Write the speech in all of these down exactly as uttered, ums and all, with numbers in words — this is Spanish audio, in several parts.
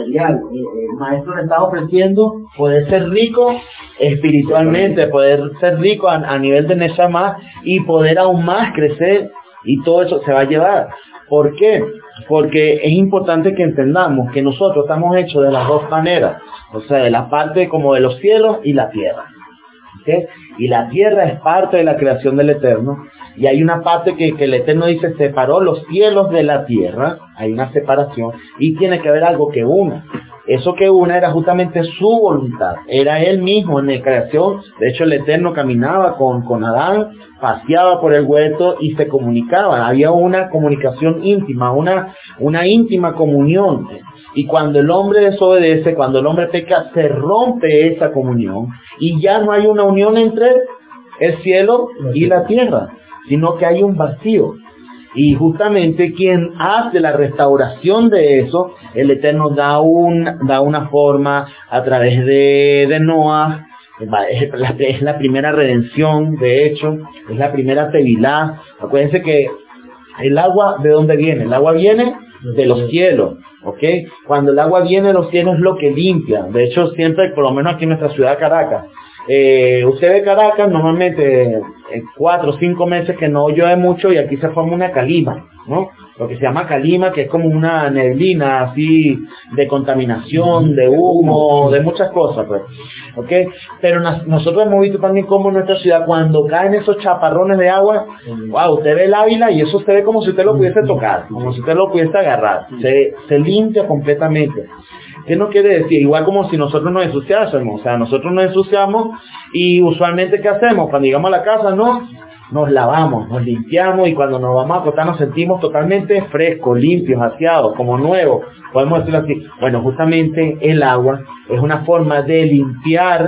material. El maestro le está ofreciendo poder ser rico espiritualmente, poder ser rico a, a nivel de Neshama y poder aún más crecer, y todo eso se va a llevar. ¿Por qué? Porque es importante que entendamos que nosotros estamos hechos de las dos maneras, o sea, de la parte como de los cielos y la tierra. ¿Okay? Y la tierra es parte de la creación del Eterno, y hay una parte que, que el Eterno dice separó los cielos de la tierra, hay una separación, y tiene que haber algo que una. Eso que una era justamente su voluntad, era él mismo en la creación. De hecho, el Eterno caminaba con, con Adán, paseaba por el huerto y se comunicaba. Había una comunicación íntima, una, una íntima comunión. Y cuando el hombre desobedece, cuando el hombre peca, se rompe esa comunión y ya no hay una unión entre el cielo y la tierra, sino que hay un vacío. Y justamente quien hace la restauración de eso, el Eterno da, un, da una forma a través de, de Noah. Es la, es la primera redención, de hecho, es la primera tevilá. Acuérdense que el agua, ¿de dónde viene? El agua viene de los cielos, ¿ok? Cuando el agua viene de los cielos es lo que limpia. De hecho, siempre, por lo menos aquí en nuestra ciudad, Caracas, eh, usted ve Caracas, normalmente eh, cuatro o cinco meses que no llueve mucho y aquí se forma una calima, ¿no? Lo que se llama calima, que es como una neblina así de contaminación, de humo, de muchas cosas, pues, ¿ok? Pero nos, nosotros hemos visto también cómo en nuestra ciudad, cuando caen esos chaparrones de agua, wow, usted ve el Ávila y eso se ve como si usted lo pudiese tocar, como si usted lo pudiese agarrar, se, se limpia completamente. ¿Qué no quiere decir? Igual como si nosotros nos ensuciásemos, o sea, nosotros nos ensuciamos y usualmente ¿qué hacemos? Cuando llegamos a la casa, no, nos lavamos, nos limpiamos y cuando nos vamos a acostar nos sentimos totalmente frescos, limpios, aseados, como nuevos, podemos decirlo así. Bueno, justamente el agua es una forma de limpiar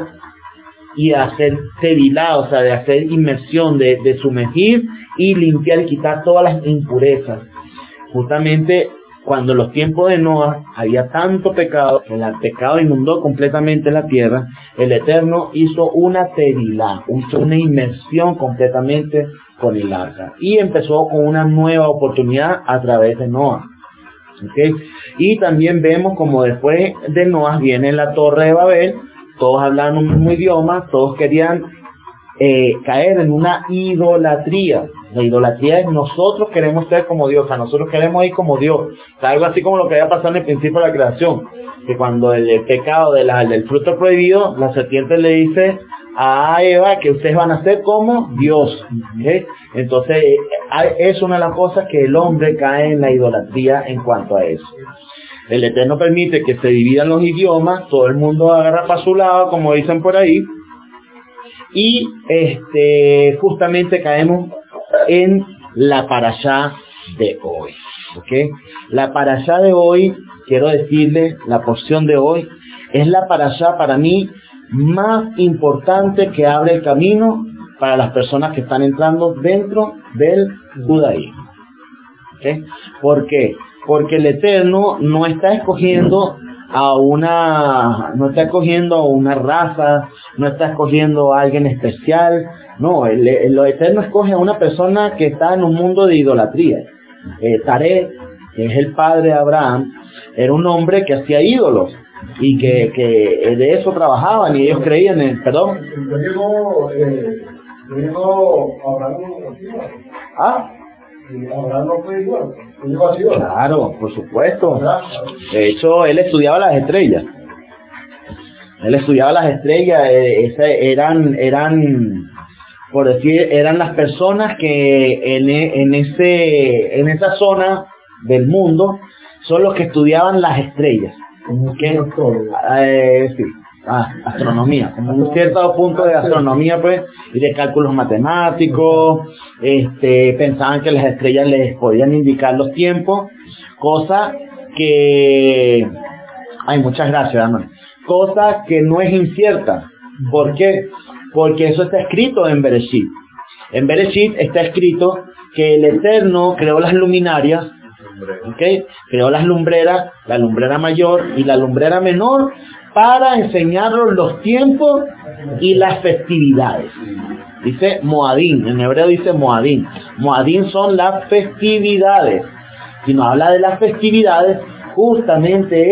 y de hacer tevilá, o sea, de hacer inmersión, de, de sumergir y limpiar y quitar todas las impurezas. Justamente cuando en los tiempos de Noah había tanto pecado, que el pecado inundó completamente la tierra, el Eterno hizo una tevilá, hizo una inmersión completamente con el arca. Y empezó con una nueva oportunidad a través de Noah. ¿Okay? Y también vemos como después de Noah viene la Torre de Babel, todos hablaban un mismo idioma, todos querían eh, caer en una idolatría. La idolatría es nosotros queremos ser como Dios, o sea, nosotros queremos ir como Dios. O sea, algo así como lo que había pasado en el principio de la creación, que cuando el, el pecado de la, del fruto prohibido, la serpiente le dice a Eva que ustedes van a ser como Dios. ¿Okay? Entonces, es una de las cosas que el hombre cae en la idolatría en cuanto a eso. El Eterno permite que se dividan los idiomas, todo el mundo agarra para su lado, como dicen por ahí, y este justamente caemos en la parashá de hoy, ¿ok? La parashá de hoy, quiero decirles, la porción de hoy, es la parashá para mí más importante que abre el camino para las personas que están entrando dentro del judaísmo, ¿ok? ¿Por qué? Porque el Eterno no está escogiendo a una, no está escogiendo a una raza, no está escogiendo a alguien especial, no, el, el, el Eterno escoge a una persona que está en un mundo de idolatría. Eh, Taré, que es el padre de Abraham, era un hombre que hacía ídolos y que, que de eso trabajaban y ellos creían en, perdón. Llegó, eh, llegó Abraham, ¿Ah? Abraham no fue igual. Claro, por supuesto. De hecho, él estudiaba las estrellas. Él estudiaba las estrellas. Eh, ese, eran, eran, por decir, eran las personas que en, en ese, en esa zona del mundo son los que estudiaban las estrellas. ¿Qué? Eh, sí. Ah, astronomía, como un cierto punto de astronomía, pues, y de cálculos matemáticos. Este, pensaban que las estrellas les podían indicar los tiempos, cosa que, ay, muchas gracias, hermano, cosa que no es incierta. ¿Por qué? Porque eso está escrito en Bereshit. En Bereshit está escrito que el Eterno creó las luminarias, ¿okay? Creó las lumbreras, la lumbrera mayor y la lumbrera menor, para enseñarnos los tiempos y las festividades. Dice Moadín, en hebreo dice Moadín. Moadín son las festividades. Si nos habla de las festividades, justamente es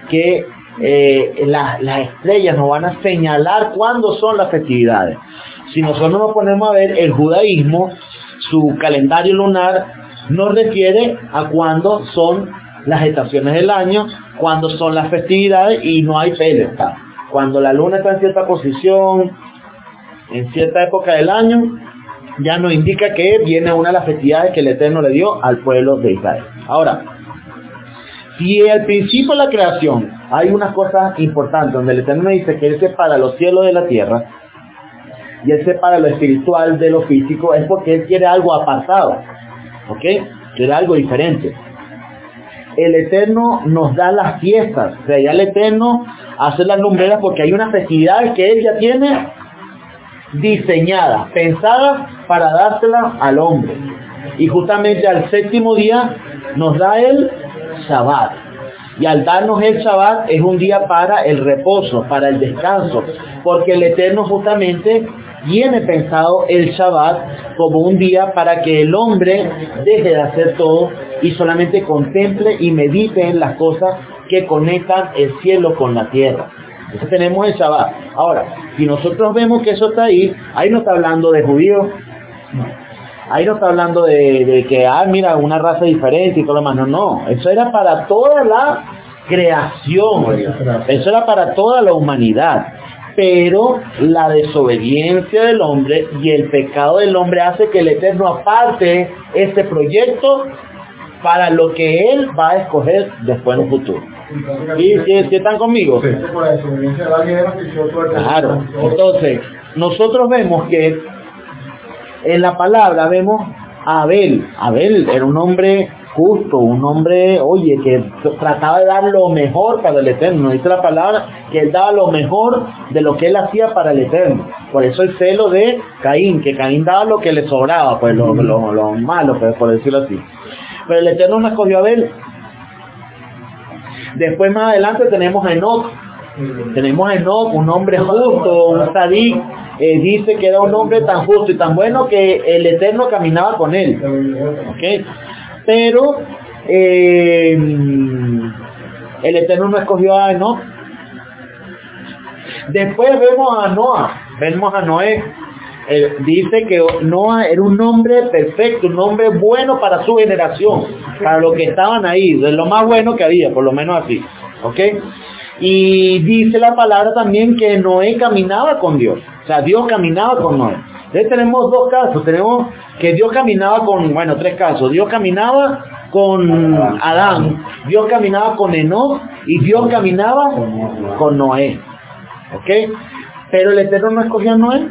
que eh, la, las estrellas nos van a señalar cuándo son las festividades. Si nosotros nos ponemos a ver el judaísmo, su calendario lunar nos refiere a cuándo son las estaciones del año, cuándo son las festividades, y no hay pelota. Cuando la luna está en cierta posición, en cierta época del año, ya nos indica que viene una de las festividades que el Eterno le dio al pueblo de Israel. Ahora, si al principio de la creación hay unas cosas importantes, donde el Eterno dice que Él separa los cielos de la tierra, y Él separa lo espiritual de lo físico, es porque Él quiere algo apartado, ¿ok? Quiere algo diferente. El Eterno nos da las fiestas, o sea, ya el Eterno hace las lumbreras porque hay una festividad que Él ya tiene diseñada, pensada para dársela al hombre. Y justamente al séptimo día nos da el Shabbat. Y al darnos el Shabbat es un día para el reposo, para el descanso, porque el Eterno justamente tiene pensado el Shabbat como un día para que el hombre deje de hacer todo y solamente contemple y medite en las cosas que conectan el cielo con la tierra. Entonces tenemos el Shabbat. Ahora, si nosotros vemos que eso está ahí, ahí no está hablando de judíos, ahí no está hablando de, de que, ah, mira, una raza diferente y todo lo demás. No, no, eso era para toda la creación, eso era para toda la humanidad. Pero la desobediencia del hombre y el pecado del hombre hace que el Eterno aparte este proyecto para lo que Él va a escoger después en el futuro. ¿Sí, sí, sí están conmigo? Sí. Claro. Entonces, nosotros vemos que en la palabra vemos a Abel. Abel era un hombre justo, un hombre, oye, que trataba de dar lo mejor para el Eterno. Dice la palabra que él daba lo mejor de lo que él hacía para el Eterno. Por eso el celo de Caín, que Caín daba lo que le sobraba, pues lo, lo, lo malo, pues, por decirlo así. Pero el Eterno no escogió a Abel. Después más adelante tenemos a Enoc. Tenemos a Enoc, un hombre justo, un tzadik. Eh, dice que era un hombre tan justo y tan bueno que el Eterno caminaba con él. ¿Okay? Pero eh, el Eterno no escogió a Enoc. Después vemos a Noah, vemos a Noé. Eh, dice que Noah era un hombre perfecto, un hombre bueno para su generación, para los que estaban ahí, de lo más bueno que había, por lo menos así. ¿Ok? Y dice la palabra también que Noé caminaba con Dios. O sea, Dios caminaba con Noé. Entonces tenemos dos casos. Tenemos que Dios caminaba con, bueno, tres casos. Dios caminaba con Adán, Dios caminaba con Enoc y Dios caminaba con Noé. ¿Ok? Pero el Eterno no escogió a Noé.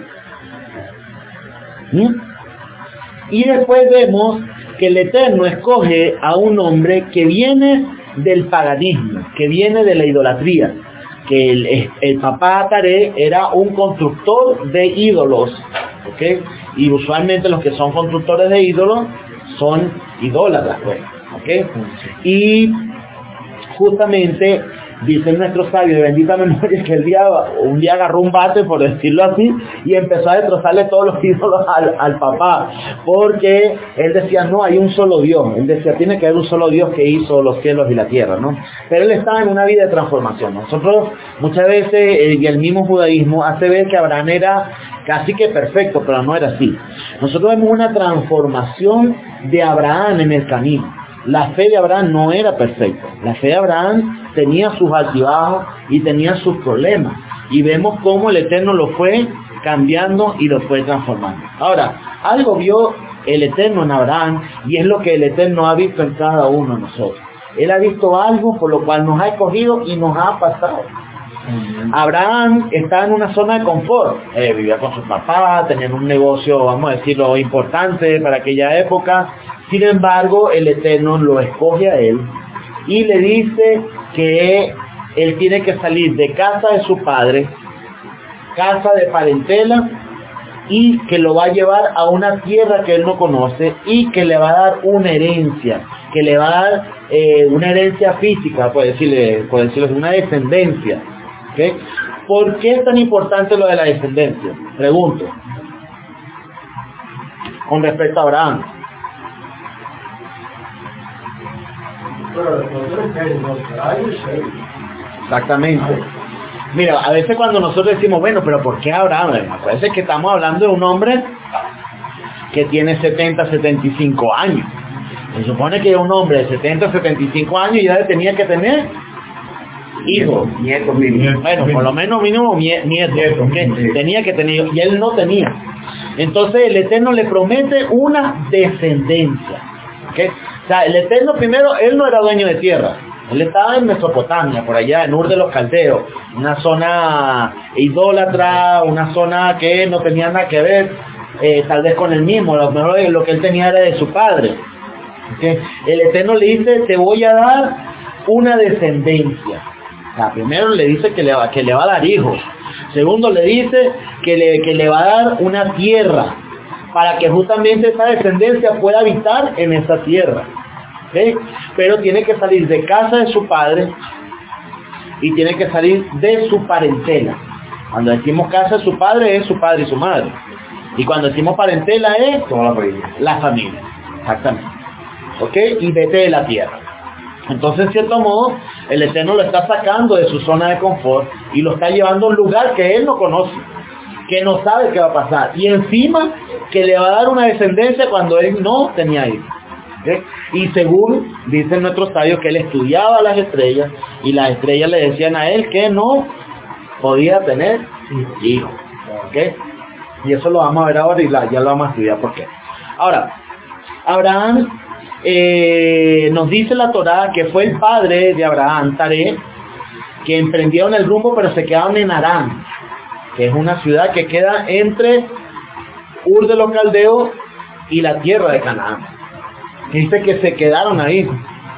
¿Mm? Y después vemos que el Eterno escoge a un hombre que viene del paganismo, que viene de la idolatría, que el, el papá Taré era un constructor de ídolos, ¿okay? Y usualmente los que son constructores de ídolos son idólatras, ¿okay? Y justamente dicen nuestros sabios de bendita memoria que el día, un día agarró un bate, por decirlo así, y empezó a destrozarle todos los ídolos al, al papá, porque él decía, no, hay un solo Dios. Él decía, tiene que haber un solo Dios que hizo los cielos y la tierra, ¿no? Pero él estaba en una vida de transformación. Nosotros muchas veces, eh, y el mismo judaísmo hace ver que Abraham era casi que perfecto, pero no era así. Nosotros vemos una transformación de Abraham en el camino. La fe de Abraham no era perfecta. La fe de Abraham tenía sus altibajos y tenía sus problemas. Y vemos cómo el Eterno lo fue cambiando y lo fue transformando. Ahora, algo vio el Eterno en Abraham y es lo que el Eterno ha visto en cada uno de nosotros. Él ha visto algo por lo cual nos ha escogido y nos ha pasado. Abraham estaba en una zona de confort, eh, vivía con su papá, tenía un negocio, vamos a decirlo, importante para aquella época. Sin embargo, el Eterno lo escoge a él y le dice que él tiene que salir de casa de su padre, casa de parentela, y que lo va a llevar a una tierra que él no conoce y que le va a dar una herencia, que le va a dar eh, una herencia física, por decirle, por decirlo así, una descendencia. ¿Okay? ¿Por qué es tan importante lo de la descendencia? Pregunto. Con respecto a Abraham. Exactamente. Mira, a veces cuando nosotros decimos, bueno, pero ¿por qué Abraham? A veces que estamos hablando de un hombre que tiene setenta, setenta y cinco años. Se supone que un hombre de setenta, setenta y cinco años ya tenía que tener hijos. Nietos, nietos. Bueno, por lo menos mínimo nietos. Nietos, ¿okay? Tenía que tener, y él no tenía. Entonces el Eterno le promete una descendencia. ¿Okay? O sea, el Eterno primero, él no era dueño de tierra. Él estaba en Mesopotamia, por allá, en Ur de los Caldeos, una zona idólatra, una zona que no tenía nada que ver, eh, tal vez con él mismo, a lo mejor lo que él tenía era de su padre. ¿Okay? El Eterno le dice, te voy a dar una descendencia. O sea, primero le dice que le, va, que le va a dar hijos. Segundo le dice que le, que le va a dar una tierra, para que justamente esa descendencia pueda habitar en esa tierra. ¿Okay? Pero tiene que salir de casa de su padre y tiene que salir de su parentela. Cuando decimos casa de su padre es su padre y su madre. Y cuando decimos parentela es toda la familia. La familia, exactamente. ¿Ok? Y vete de la tierra. Entonces, en cierto modo, el Eterno lo está sacando de su zona de confort y lo está llevando a un lugar que él no conoce, que no sabe qué va a pasar. Y encima, que le va a dar una descendencia cuando él no tenía hijos. ¿Okay? Y según dicen nuestros sabios que él estudiaba las estrellas y las estrellas le decían a él que no podía tener hijos. ¿Okay? Y eso lo vamos a ver ahora y la, ya lo vamos a estudiar por qué. Ahora, Abraham, eh, nos dice la Torá que fue el padre de Abraham, Taré, que emprendieron el rumbo pero se quedaron en Harán, que es una ciudad que queda entre Ur de los Caldeos y la tierra de Canaán. Dice que se quedaron ahí.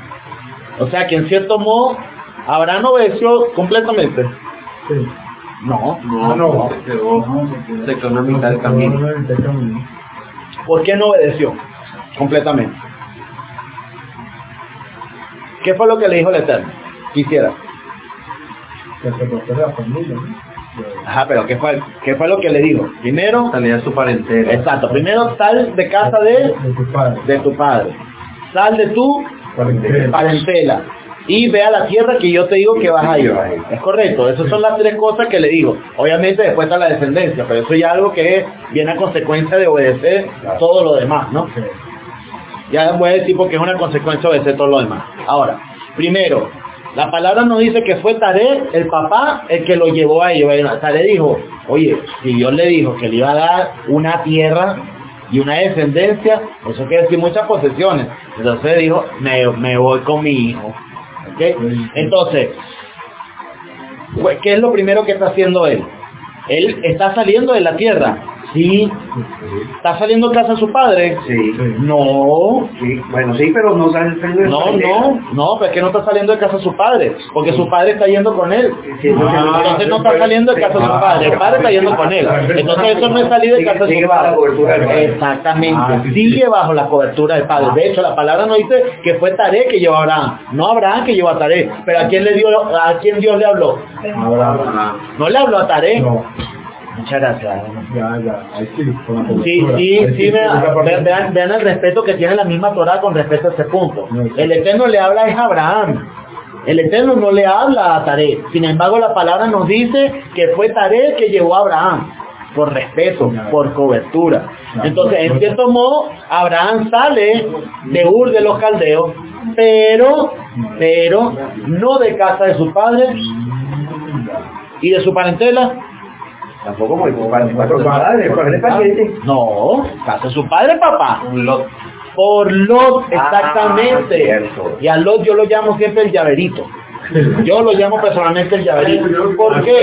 O sea que en cierto modo Abraham obedeció completamente. Sí. No, No, no, se quedó, se quedó en la mitad del camino. ¿Por qué no obedeció completamente? ¿Qué fue lo que le dijo el Eterno? Quisiera. Que se protege la familia, ¿no? Ajá, pero ¿qué fue, ¿qué fue lo que le dijo? Primero, salía de su parentela. Exacto, primero sal de casa de, De tu padre. de tu padre. Sal de tu Parentela. parentela. Y ve a la tierra que yo te digo que vas a ir. Es correcto, esas son las tres cosas que le digo. Obviamente después está la descendencia, pero eso ya es algo que viene a consecuencia de obedecer todo lo demás, ¿no? Okay. Ya voy a decir porque es una consecuencia de obedecer todo lo demás. Ahora, primero, la palabra nos dice que fue Taré, el papá, el que lo llevó a ellos. Taré dijo, oye, si Dios le dijo que le iba a dar una tierra y una descendencia, eso quiere decir muchas posesiones. Entonces dijo, me, me voy con mi hijo. ¿Okay? Entonces, ¿qué es lo primero que está haciendo él? Él está saliendo de la tierra. Sí. ¿Está saliendo de casa de su padre? Sí. No. Sí. Bueno, sí, pero no sale el de No, no, no, pero es que no está saliendo de casa de su padre, porque su padre está yendo con él. Sí, Ah, entonces no está saliendo de casa de su padre, el padre está yendo con él. Entonces eso no es salir de casa de Sigue su bajo la padre. cobertura del padre. Exactamente, Ah, sí, sí. sigue bajo la cobertura del padre. De hecho, la palabra nos dice que fue Taré que llevó a Abraham, no Abraham que llevó a Taré. Pero ¿a quién le dio, a quién Dios le habló? Ahora, No le habló a Taré. no. Muchas gracias. Ya, ya. Ahí sí. Con la Sí, cobertura. sí, Ahí sí, vean, esa parte- vean, vean- vean el respeto que tiene la misma Torá con respecto a ese punto. El Eterno le habla es a Abraham. El Eterno no le habla a Taré. Sin embargo, la palabra nos dice que fue Taré que llevó a Abraham. Por respeto, por cobertura. Entonces, en cierto modo, Abraham sale de Ur de los Caldeos, pero, pero, no de casa de su padre y de su parentela. Tampoco muy padre, padre, padre, padre, pariente. No, casa de su padre, papá. Un lot. Por Lot, exactamente. Ah, cierto. Y a Lot yo lo llamo siempre el llaverito. Yo lo llamo personalmente el llaverito. ¿Por qué?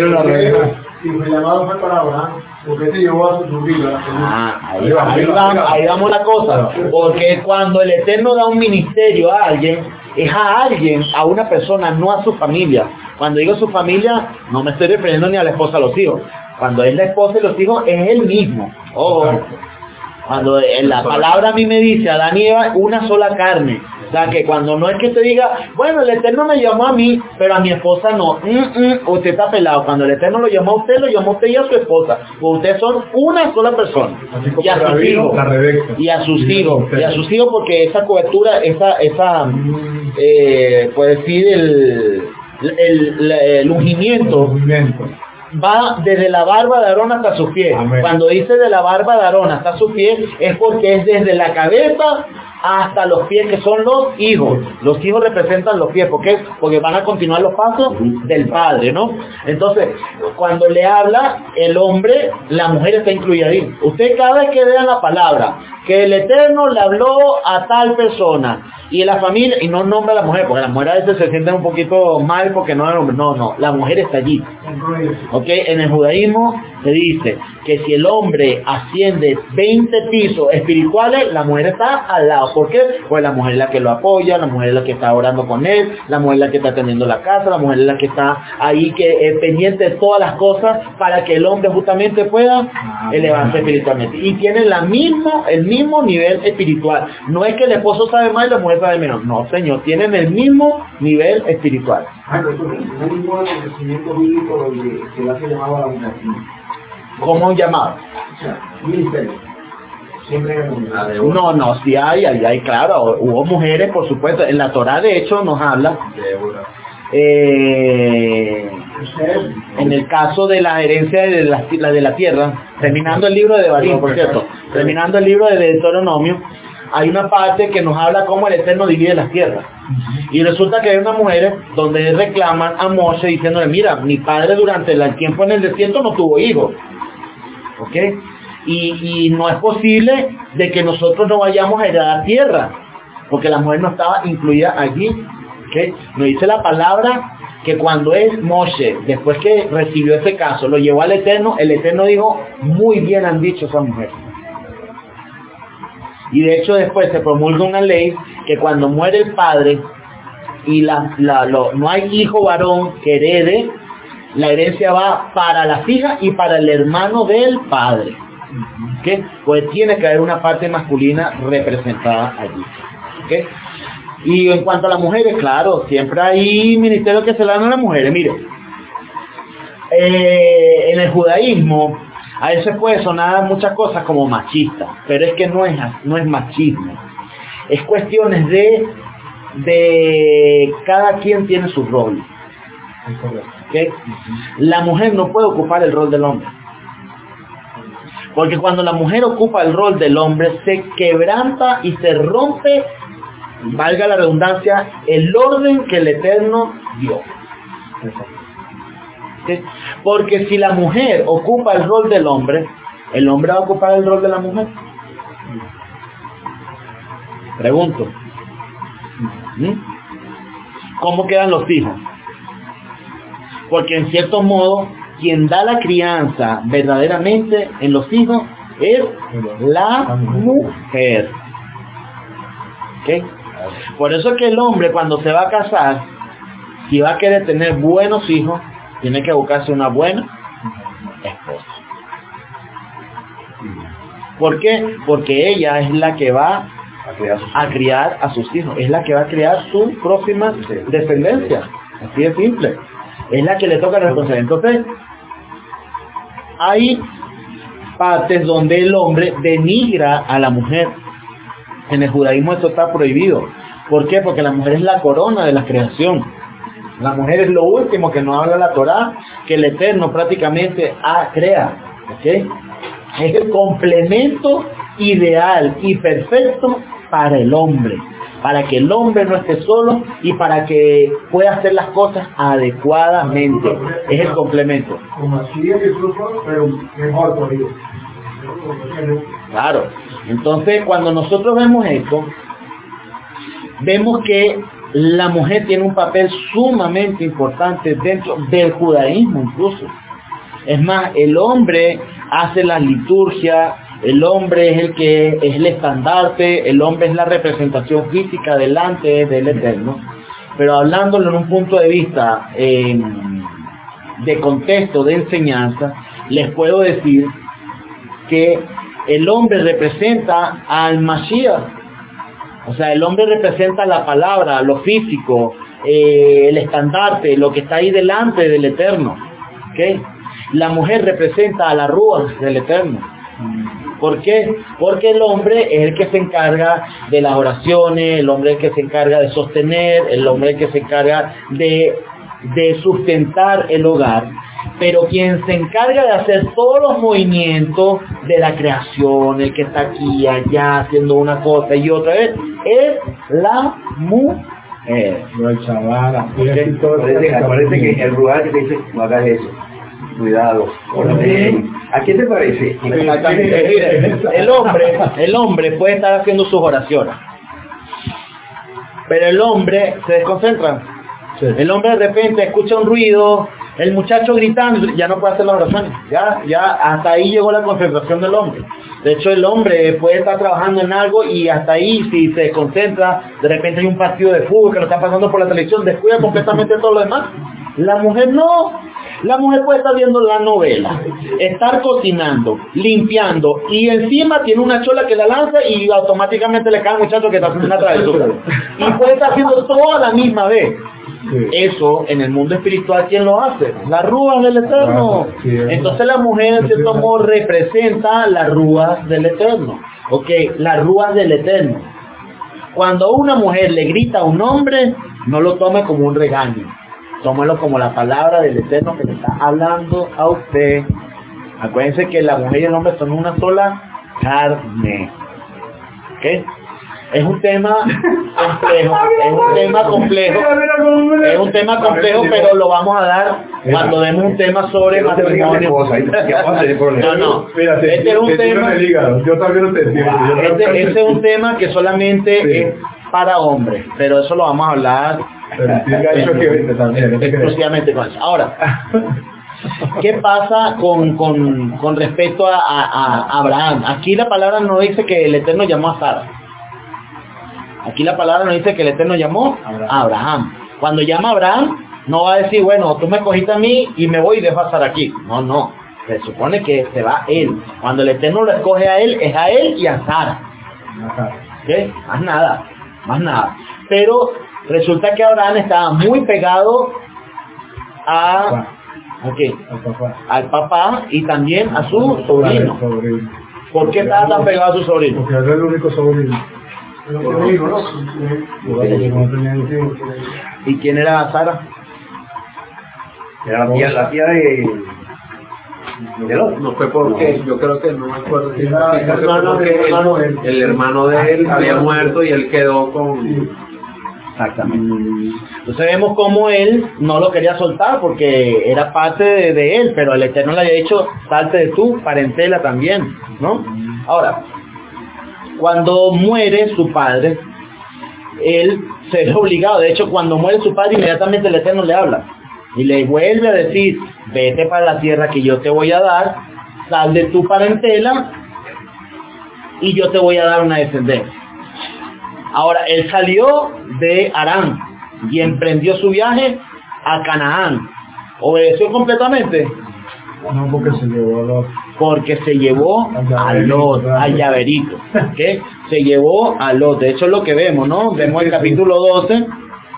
Si su llamado fue para Abraham, porque se llevó a su sobrina. Ah, ahí, va, ahí, va, ahí vamos la cosa. Porque cuando el Eterno da un ministerio a alguien, es a alguien, a una persona, no a su familia. Cuando digo su familia, no me estoy refiriendo ni a la esposa, a los hijos. Cuando es la esposa y los hijos, es él mismo. Ojo. Cuando en la palabra a mí me dice Adán y Eva, una sola carne. O sea, que cuando no es que te diga, bueno, el Eterno me llamó a mí, pero a mi esposa no. Mm, mm, usted está pelado. Cuando el Eterno lo llamó a usted, lo llamó a usted y a su esposa. Pues ustedes son una sola persona. Así como Y a sus David, hijos. la Rebeca. Y a sus Y hijos. usted. Y a sus hijos porque esa cobertura, esa, esa, eh, puede decir el... el, el ungimiento va desde la barba de Aarón hasta sus pies. Amén. Cuando dice de la barba de Aarón hasta sus pies, es porque es desde la cabeza hasta los pies, que son los hijos. Los hijos representan los pies, ¿por qué? Porque van a continuar los pasos del padre, ¿no? Entonces, cuando le habla el hombre, la mujer está incluida ahí. Usted cada vez que vea la palabra, que el Eterno le habló a tal persona, y en la familia, y no nombra a la mujer, porque las mujeres a veces se sienten un poquito mal porque no es hombre. No, no, la mujer está allí. ¿Ok? En el judaísmo se dice que si el hombre asciende veinte pisos espirituales, la mujer está al lado. ¿Por qué? Pues la mujer es la que lo apoya, la mujer es la que está orando con él, la mujer es la que está atendiendo la casa, la mujer es la que está ahí que es pendiente de todas las cosas para que el hombre justamente pueda elevarse espiritualmente. Y tienen la mismo, el mismo nivel espiritual. No es que el esposo sabe más y la mujer sabe menos. No, señor, tienen el mismo nivel espiritual. Ah, pero eso no es ningún acontecimiento bíblico donde se le hace llamado a la mujer. ¿Cómo un llamado? O sea, ministerio. Siempre hay una de No, no, sí hay, hay, hay, claro, hubo mujeres, por supuesto. En la Torá, de hecho, nos habla, eh, en el caso de la herencia de la, la de la tierra, terminando el libro de Devarim, por cierto, terminando el libro de Deuteronomio, hay una parte que nos habla cómo el Eterno divide las tierras. Y resulta que hay unas mujeres donde reclaman a Moshe diciéndole, mira, mi padre durante el tiempo en el desierto no tuvo hijos. ¿Ok? Y, y no es posible de que nosotros no vayamos a heredar tierra, porque la mujer no estaba incluida allí. ¿Okay? Nos dice la palabra que cuando es Moshe, después que recibió ese caso, lo llevó al Eterno, el Eterno dijo, muy bien han dicho esas mujeres. Y de hecho después se promulga una ley que cuando muere el padre y la, la, lo, no hay hijo varón que herede, la herencia va para las hijas y para el hermano del padre. ¿Okay? Pues tiene que haber una parte masculina representada allí. ¿Okay? Y en cuanto a las mujeres, claro, siempre hay ministerios que se le dan a las mujeres. Mire, eh, en el judaísmo a veces puede sonar muchas cosas como machista, pero es que no es, no es machismo. Es cuestiones de, de cada quien tiene su rol. ¿Okay? La mujer no puede ocupar el rol del hombre. Porque cuando la mujer ocupa el rol del hombre, se quebranta y se rompe, valga la redundancia, el orden que el Eterno dio. ¿Sí? Porque si la mujer ocupa el rol del hombre, ¿el hombre va a ocupar el rol de la mujer? Pregunto. ¿Mm? ¿Cómo quedan los hijos? Porque en cierto modo, quien da la crianza verdaderamente en los hijos es la mujer. ¿Okay? Por eso es que el hombre cuando se va a casar, si va a querer tener buenos hijos, tiene que buscarse una buena esposa. ¿Por qué? Porque ella es la que va a criar a sus hijos, es la que va a criar su próxima descendencia. Así de simple. Es la que le toca la responsabilidad. Entonces, hay partes donde el hombre denigra a la mujer. En el judaísmo esto está prohibido. ¿Por qué? Porque la mujer es la corona de la creación. La mujer es lo último que nos habla la Torá, que el Eterno prácticamente ah, crea. ¿Okay? Es el complemento ideal y perfecto para el hombre. Para que el hombre no esté solo y para que pueda hacer las cosas adecuadamente. Es el complemento. Como así es el grupo, pero mejor todavía. Claro. Entonces, cuando nosotros vemos esto, vemos que la mujer tiene un papel sumamente importante dentro del judaísmo incluso. Es más, el hombre hace la liturgia, el hombre es el que es el estandarte, el hombre es la representación física delante del Eterno. Pero hablándolo en un punto de vista eh, de contexto, de enseñanza, les puedo decir que el hombre representa al Mashiach. O sea, el hombre representa la palabra, lo físico, eh, el estandarte, lo que está ahí delante del Eterno. ¿Okay? La mujer representa a la Ruach del Eterno. ¿Por qué? Porque el hombre es el que se encarga de las oraciones, el hombre es el que se encarga de sostener, el hombre es el que se encarga de de sustentar el hogar, pero quien se encarga de hacer todos los movimientos de la creación, el que está aquí y allá haciendo una cosa y otra vez, es la mujer. Lo del chaval, las Okay. y todo. Parece, parece que el lugar que te dice, no hagas eso. Cuidado. ¿A qué te parece? Exactamente. El hombre, el hombre puede estar haciendo sus oraciones, pero el hombre se desconcentra. Sí. El hombre de repente escucha un ruido, el muchacho gritando, ya no puede hacer las oraciones. Ya, ya hasta ahí llegó la concentración del hombre. De hecho, el hombre puede estar trabajando en algo y hasta ahí, si se concentra, de repente hay un partido de fútbol que lo está pasando por la televisión, descuida completamente todo lo demás. La mujer no. La mujer puede estar viendo la novela, estar cocinando, limpiando y encima tiene una chola que la lanza y automáticamente le cae al muchacho que está haciendo una travesura. Y puede estar haciendo todo a la misma vez. Sí. Eso en el mundo espiritual, ¿quién lo hace? Las rúas del Eterno. Sí, Entonces la mujer en cierto modo representa las rúas del Eterno. Ok, las rúas del Eterno. Cuando una mujer le grita a un hombre, no lo tome como un regaño. Tómalo como la palabra del Eterno que le está hablando a usted. Acuérdense que la mujer y el hombre son una sola carne. ¿Ok? Es un tema complejo, es un tema complejo, es un tema complejo, pero lo vamos a dar cuando demos un tema sobre matrimonio. No, no, Mira, te, este es un te tema, el hígado. Yo también lo te entiendo. Yo este, también- este es un tema que solamente Sí. es para hombres, pero eso lo vamos a hablar Pero sí, el gancho que viste también, no te creas. exclusivamente con eso. Ahora, ¿qué pasa con, con, con respecto a, a, a Abraham? Aquí la palabra no dice que el Eterno llamó a Sara. Aquí la palabra no dice que el Eterno llamó a Abraham. Cuando llama a Abraham, no va a decir, bueno, tú me cogiste a mí y me voy y dejo a Sara aquí. No, no. Se supone que se va él. Cuando el Eterno lo escoge a él, es a él y a Sara. Ajá. ¿Ok? Más nada. Más nada. Pero resulta que Abraham estaba muy pegado a... ¿A qué? Al papá. Al papá y también a su sobrino. Sobrino. ¿Por qué estaba tan pegado a su sobrino? Porque era el único sobrino. No tiene hijos, ¿no? Porque no tenía hijos. ¿Y quién era Sara? Era la tía, la tía de... de Lot. No fue porque, yo creo que no me acuerdo si Era sí, creo que fue hermano porque del hermano de el, él. el hermano de él había muerto y él quedó con... Exactamente. Entonces vemos cómo él no lo quería soltar porque era parte de, de él, pero el Eterno le había dicho, salte de tu parentela también, ¿no? Ahora, cuando muere su padre, él se ve obligado. De hecho, cuando muere su padre, inmediatamente el Eterno le habla y le vuelve a decir, vete para la tierra que yo te voy a dar, sal de tu parentela y yo te voy a dar una descendencia. Ahora, él salió de Harán y emprendió su viaje a Canaán. ¿Obedeció completamente? No, porque se llevó a los... Porque se llevó a Lot, al llaverito. ¿Okay? Se llevó a Lot. De hecho, es lo que vemos, ¿no? Vemos el capítulo doce.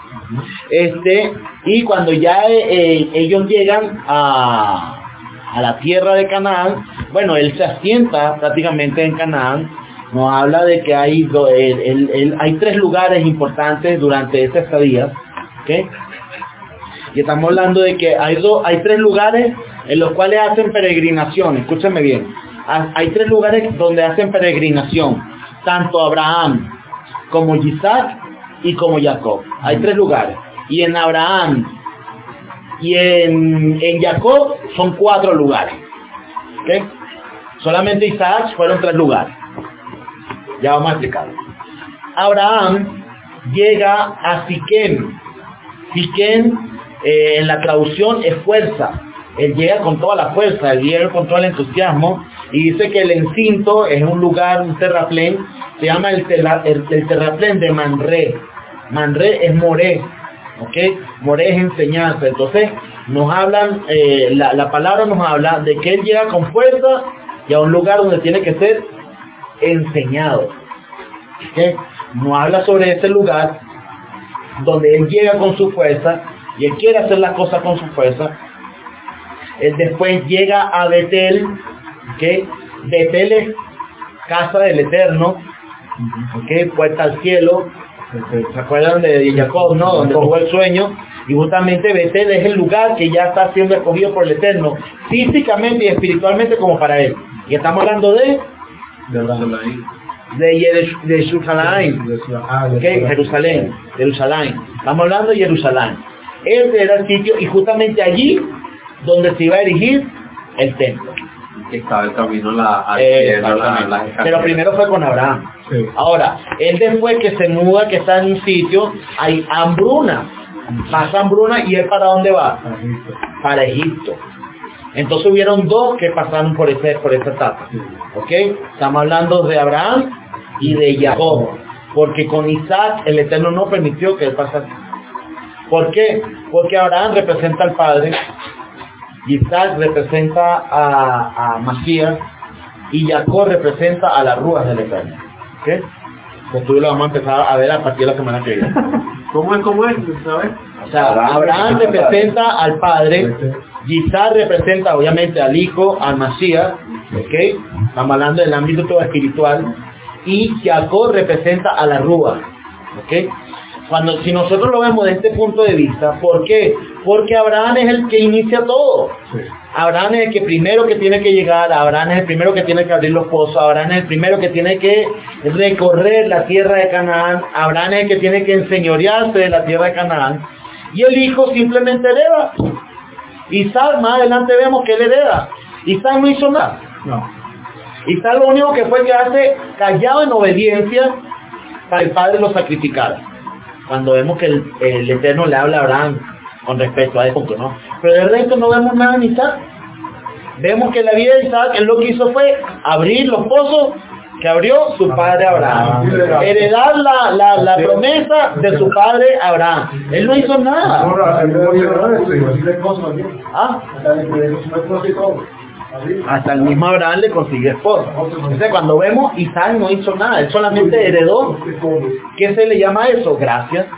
Este, y cuando ya eh, ellos llegan a, a la tierra de Canaán, bueno, él se asienta prácticamente en Canaán. Nos habla de que hay, do, el, el, el, hay tres lugares importantes durante esta estadía. ¿Okay? Y estamos hablando de que hay, do, hay tres lugares en los cuales hacen peregrinación. Escúchenme bien. Hay tres lugares donde hacen peregrinación. Tanto Abraham como Isaac y como Jacob. Hay tres lugares. Y en Abraham y en, en Jacob son cuatro lugares. ¿Okay? Solamente Isaac fueron tres lugares. Ya vamos a explicarlo. Abraham llega a Siquem. Siquem eh, en la traducción es fuerza. Él llega con toda la fuerza, él llega con todo el entusiasmo y dice que el encinto es un lugar, un terraplén, se llama el, terra, el, el terraplén de Manré. Manré es Moré, ¿ok? Moré es enseñanza. Entonces nos hablan, eh, la, la palabra nos habla de que él llega con fuerza y a un lugar donde tiene que ser enseñado. ¿Okay? No habla sobre ese lugar donde él llega con su fuerza y él quiere hacer las cosas con su fuerza. Él después llega a Betel, ¿okay? Betel es casa del Eterno, ¿okay? Puerta al cielo, ¿Se acuerdan de Jacob, no? Donde tuvo el sueño. Y justamente Betel es el lugar que ya está siendo escogido por el Eterno, físicamente y espiritualmente como para él. Y estamos hablando de De verdad. de, Yerush- de Jerusalén, Ah, de ¿okay? Jerusalén, Jerusalén. Estamos hablando de Jerusalén. Ese era el sitio y justamente allí donde se iba a erigir el templo. Que estaba el camino la, al Eh, cielo, la, exactamente. las Pero escaleras. primero fue con Abraham. Sí. Ahora, él después que se muda, que está en un sitio, hay hambruna. Pasa hambruna y él para dónde va? Para Egipto. Entonces hubieron dos que pasaron por ese, por esa etapa. ¿Ok? Estamos hablando de Abraham y de Jacob. Porque con Isaac el Eterno no permitió que él pasara. ¿Por qué? Porque Abraham representa al Padre, Isaac representa a, a Masías y Jacob representa a las rúas del Eterno. ¿Ok? Esto lo vamos a empezar a ver a partir de la semana que viene. ¿Cómo es? ¿Cómo es? ¿Sabes? O sea, Abraham representa al Padre, Isaac representa obviamente al Hijo, al Masías, ¿ok? Estamos hablando del ámbito todo espiritual, y Jacob representa a la rúa, ¿ok? Cuando, si nosotros lo vemos desde este punto de vista, ¿por qué? Porque Abraham es el que inicia todo. Sí. Abraham es el que primero que tiene que llegar, Abraham es el primero que tiene que abrir los pozos, Abraham es el primero que tiene que recorrer la tierra de Canaán, Abraham es el que tiene que enseñorearse de la tierra de Canaán, y el hijo simplemente hereda. Isaac, más adelante vemos que él hereda. Isaac no hizo nada. No. Isaac lo único que fue que hace callado en obediencia para que el padre lo sacrificara. Cuando vemos que el, el Eterno le habla a Abraham con respecto a eso, ¿no? Pero de resto no vemos nada en Isaac. Vemos que la vida de Isaac, él lo que hizo fue abrir los pozos que abrió su padre Abraham. Heredar la, la, la promesa de su padre Abraham. Él no hizo nada. Ahora, el gobierno de esto, y así le cosa también. ¿Ah? Hasta le pedimos una cosa y todo. Así. Hasta el mismo Abraham le consiguió esposa. Entonces cuando vemos, Isaac no hizo nada. Él solamente heredó. ¿Qué se le llama eso? Gracias.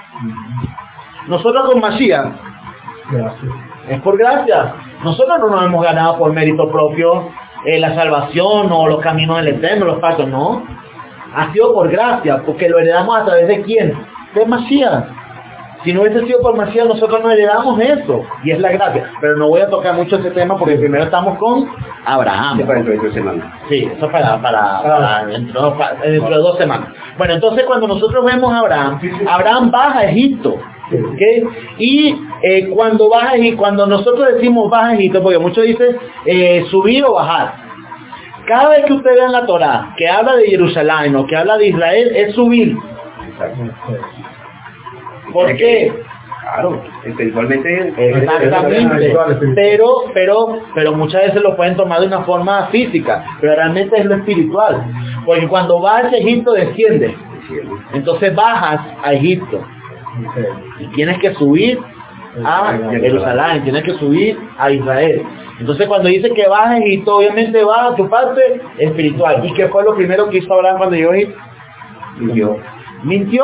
Nosotros con Masías Gracias. es por gracia. Nosotros no nos hemos ganado por mérito propio eh, la salvación o los caminos del Eterno, los pactos, no. Ha sido por gracia, porque lo heredamos a través de quién? De Masías. Si no hubiese sido por Masías, nosotros no heredamos eso, y es la gracia. Pero no voy a tocar mucho ese tema porque primero estamos con Abraham. Sí, para dentro de dos semanas. Sí, eso para, para, para dentro, para- dentro de dos semanas. Bueno, entonces cuando nosotros vemos a Abraham, Abraham baja a Egipto. ¿Okay? Y eh, cuando baja y cuando nosotros decimos baja a Egipto, porque muchos dicen eh, subir o bajar. Cada vez que usted vea en la Torá que habla de Jerusalén o que habla de Israel, es subir. ¿Por qué? Claro, espiritualmente. Exactamente, pero, pero, pero muchas veces lo pueden tomar de una forma física, pero realmente es lo espiritual, porque cuando vas a Egipto desciendes, entonces bajas a Egipto y tienes que subir a Jerusalén, tienes que subir a Israel. Entonces cuando dice que vas a Egipto, obviamente vas a tu parte espiritual. ¿Y qué fue lo primero que hizo Abraham cuando llegó a Egipto? Mintió. Mintió,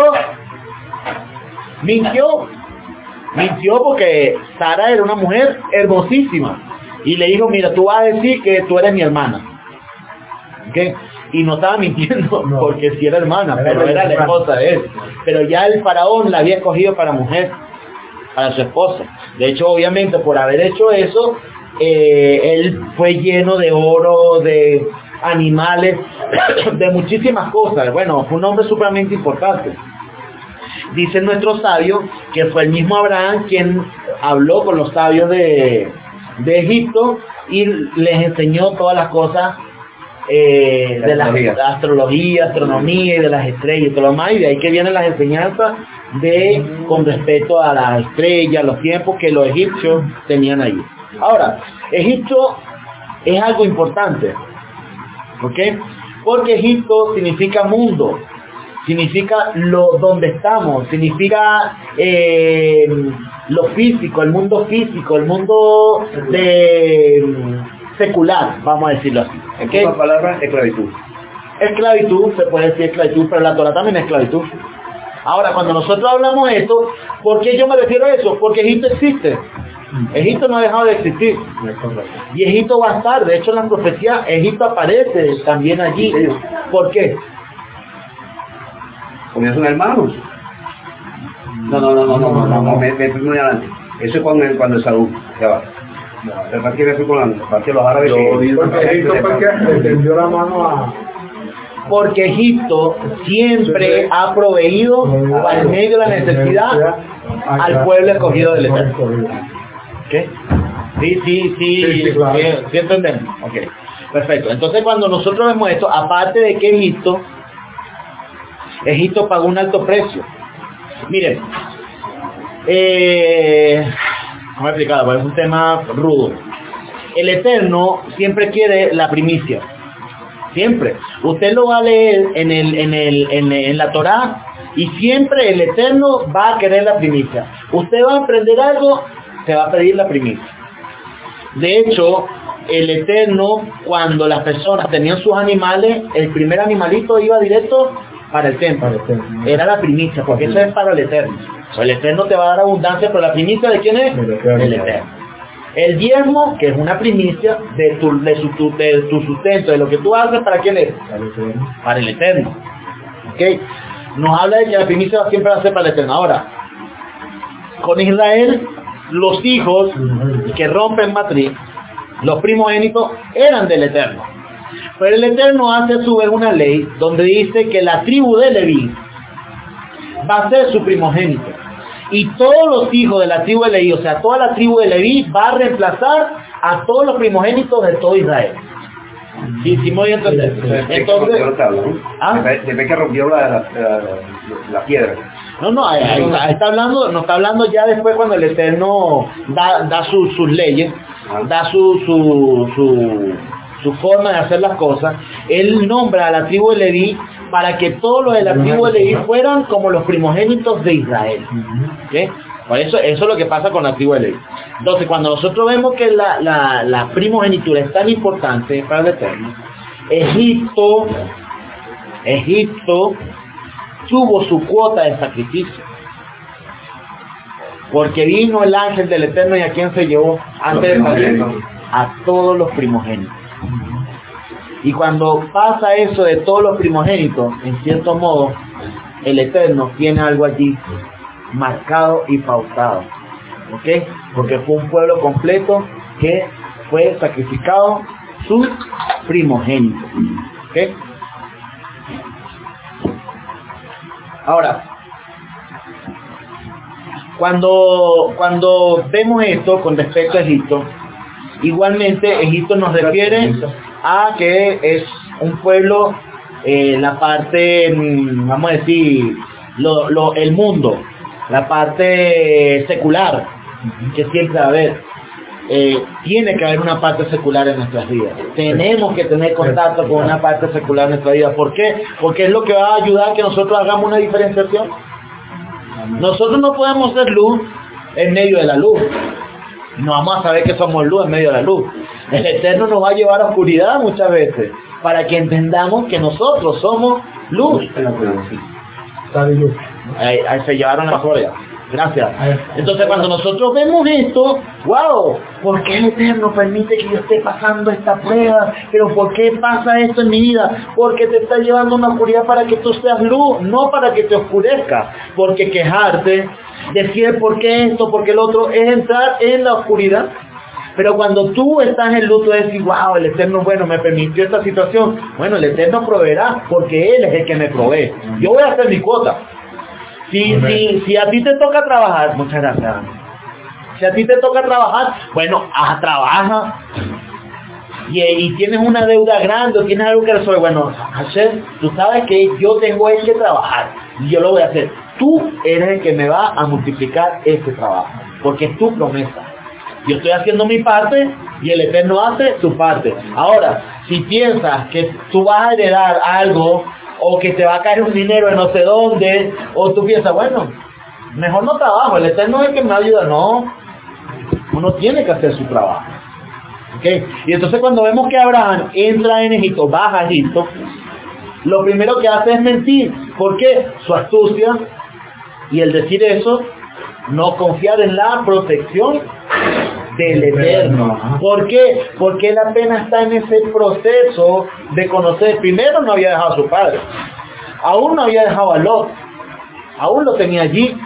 mintió, mintió porque Sara era una mujer hermosísima y le dijo, mira, tú vas a decir que tú eres mi hermana, ¿ok? Y no estaba mintiendo, No. porque sí era hermana, pero era la esposa de él. Pero ya el faraón la había escogido para mujer, para su esposa. De hecho, obviamente, por haber hecho eso, eh, él fue lleno de oro, de animales, de muchísimas cosas. Bueno, fue un hombre sumamente importante. Dicen nuestros sabios que fue el mismo Abraham quien habló con los sabios de, de Egipto y les enseñó todas las cosas eh, de la Astrología. astrología, astronomía y de las estrellas y todo lo demás, y de ahí que vienen las enseñanzas de con respecto a las estrellas, los tiempos que los egipcios tenían allí. Ahora, Egipto es algo importante, ¿ok? Porque Egipto significa mundo, significa lo donde estamos, significa eh, lo físico, el mundo físico, el mundo de secular, vamos a decirlo así. En ¿Okay? pocas palabras, esclavitud. Esclavitud, se puede decir esclavitud, pero la Torah también es esclavitud. Ahora, cuando nosotros hablamos de esto, ¿por qué yo me refiero a eso? Porque Egipto existe. Egipto no ha dejado de existir. Y Egipto va a estar, de hecho en la profecía, Egipto aparece también allí. ¿Por qué? Como ya son hermanos. No, no, no, no, no, no, no, no, me, me fui muy adelante. Eso es cuando, cuando Saúl, ya va. El parte que me fui con la parte de los árabes. Porque Egipto fue que le tendió la mano a... Porque Egipto siempre ha proveído al medio de la necesidad al pueblo escogido del Eterno. ¿Okay? Sí, sí, sí, Sí, sí, claro. sí, sí entendemos. Okay. Perfecto. Entonces cuando nosotros vemos esto, aparte de que Egipto, Egipto pagó un alto precio. Miren, eh, ¿cómo explicar? Pues es un tema rudo. El Eterno siempre quiere la primicia. Siempre. Usted lo va a leer en el, en el, en, en la Torá y siempre el Eterno va a querer la primicia. Usted va a emprender algo, se va a pedir la primicia. De hecho, el Eterno, cuando las personas tenían sus animales, el primer animalito iba directo para el templo. Para el templo. Era la primicia, porque eso es para el Eterno. El Eterno te va a dar abundancia, pero la primicia ¿de quién es? Del Eterno. Del Eterno. El diezmo, que es una primicia de tu, de, su, tu, de tu sustento, de lo que tú haces, ¿para quién es? Para el Eterno. ¿Ok? Nos habla de que la primicia siempre va a ser para el Eterno. Ahora, con Israel, los hijos que rompen matriz, los primogénitos, eran del Eterno. Pero el Eterno hace a su vez una ley donde dice que la tribu de Leví va a ser su primogénito. Y todos los hijos de la tribu de Leví, o sea, toda la tribu de Leví va a reemplazar a todos los primogénitos de todo Israel. ¿Sí, sí me voy a entender? Entonces, ¿ah? Después que rompió la, la, la, la piedra. No, no, ahí, ahí está, ahí está hablando, nos está hablando ya después cuando el Eterno da, da su, sus leyes, da su, su, su, su forma de hacer las cosas. Él nombra a la tribu de Leví para que todos los de la tribu de Leví fueran como los primogénitos de Israel. ¿Okay? Por eso, eso es lo que pasa con la tribu de Leví. Entonces, cuando nosotros vemos que la, la, la primogenitura es tan importante para el Eterno, Egipto, Egipto tuvo su cuota de sacrificio. Porque vino el ángel del Eterno y a quién se llevó antes de salir, a todos los primogénitos. Y cuando pasa eso de todos los primogénitos, en cierto modo, el Eterno tiene algo allí marcado y pautado. ¿Ok? Porque fue un pueblo completo que fue sacrificado su primogénito. ¿Ok? Ahora, cuando, cuando vemos esto con respecto a Egipto, igualmente Egipto nos refiere a que es un pueblo, eh, la parte, vamos a decir, lo, lo, el mundo, la parte secular, que siempre va a haber. Eh, tiene que haber una parte secular en nuestras vidas. Tenemos que tener contacto con una parte secular en nuestra vida. ¿Por qué? Porque es lo que va a ayudar a que nosotros hagamos una diferenciación. Nosotros no podemos ser luz en medio de la luz. No vamos a saber que somos luz en medio de la luz. El Eterno nos va a llevar a oscuridad muchas veces para que entendamos que nosotros somos luz. Ahí, ahí se llevaron la gloria. Gracias. Entonces cuando nosotros vemos esto, wow, ¿por qué el Eterno permite que yo esté pasando esta prueba? Pero ¿por qué pasa esto en mi vida? Porque te está llevando a una oscuridad para que tú seas luz, no para que te oscurezca. Porque quejarte, decir por qué esto, por qué el otro, es entrar en la oscuridad. Pero cuando tú estás en luz, tú decís, wow, el Eterno, bueno, me permitió esta situación. Bueno, el Eterno proveerá, porque Él es el que me provee. Yo voy a hacer mi cuota. Si, si, si a ti te toca trabajar, muchas gracias. Si a ti te toca trabajar, bueno, a, trabaja. Y, y tienes una deuda grande, o tienes algo que resolver. Bueno, Hashem, tú sabes que yo tengo que trabajar. Y yo lo voy a hacer. Tú eres el que me va a multiplicar ese trabajo. Porque es tu promesa. Yo estoy haciendo mi parte y el Eterno hace su parte. Ahora, si piensas que tú vas a heredar algo, o que te va a caer un dinero de no sé dónde, o tú piensas, bueno, mejor no trabajo, el Eterno es el que me ayuda. No, uno tiene que hacer su trabajo. ¿Okay? Y entonces cuando vemos que Abraham entra en Egipto, baja a Egipto, lo primero que hace es mentir. ¿Por qué? Su astucia, y el decir eso, no confiar en la protección del Eterno. ¿Por qué? Porque él apenas está en ese proceso de conocer. Primero no había dejado a su padre, aún no había dejado a Lot, aún lo tenía allí.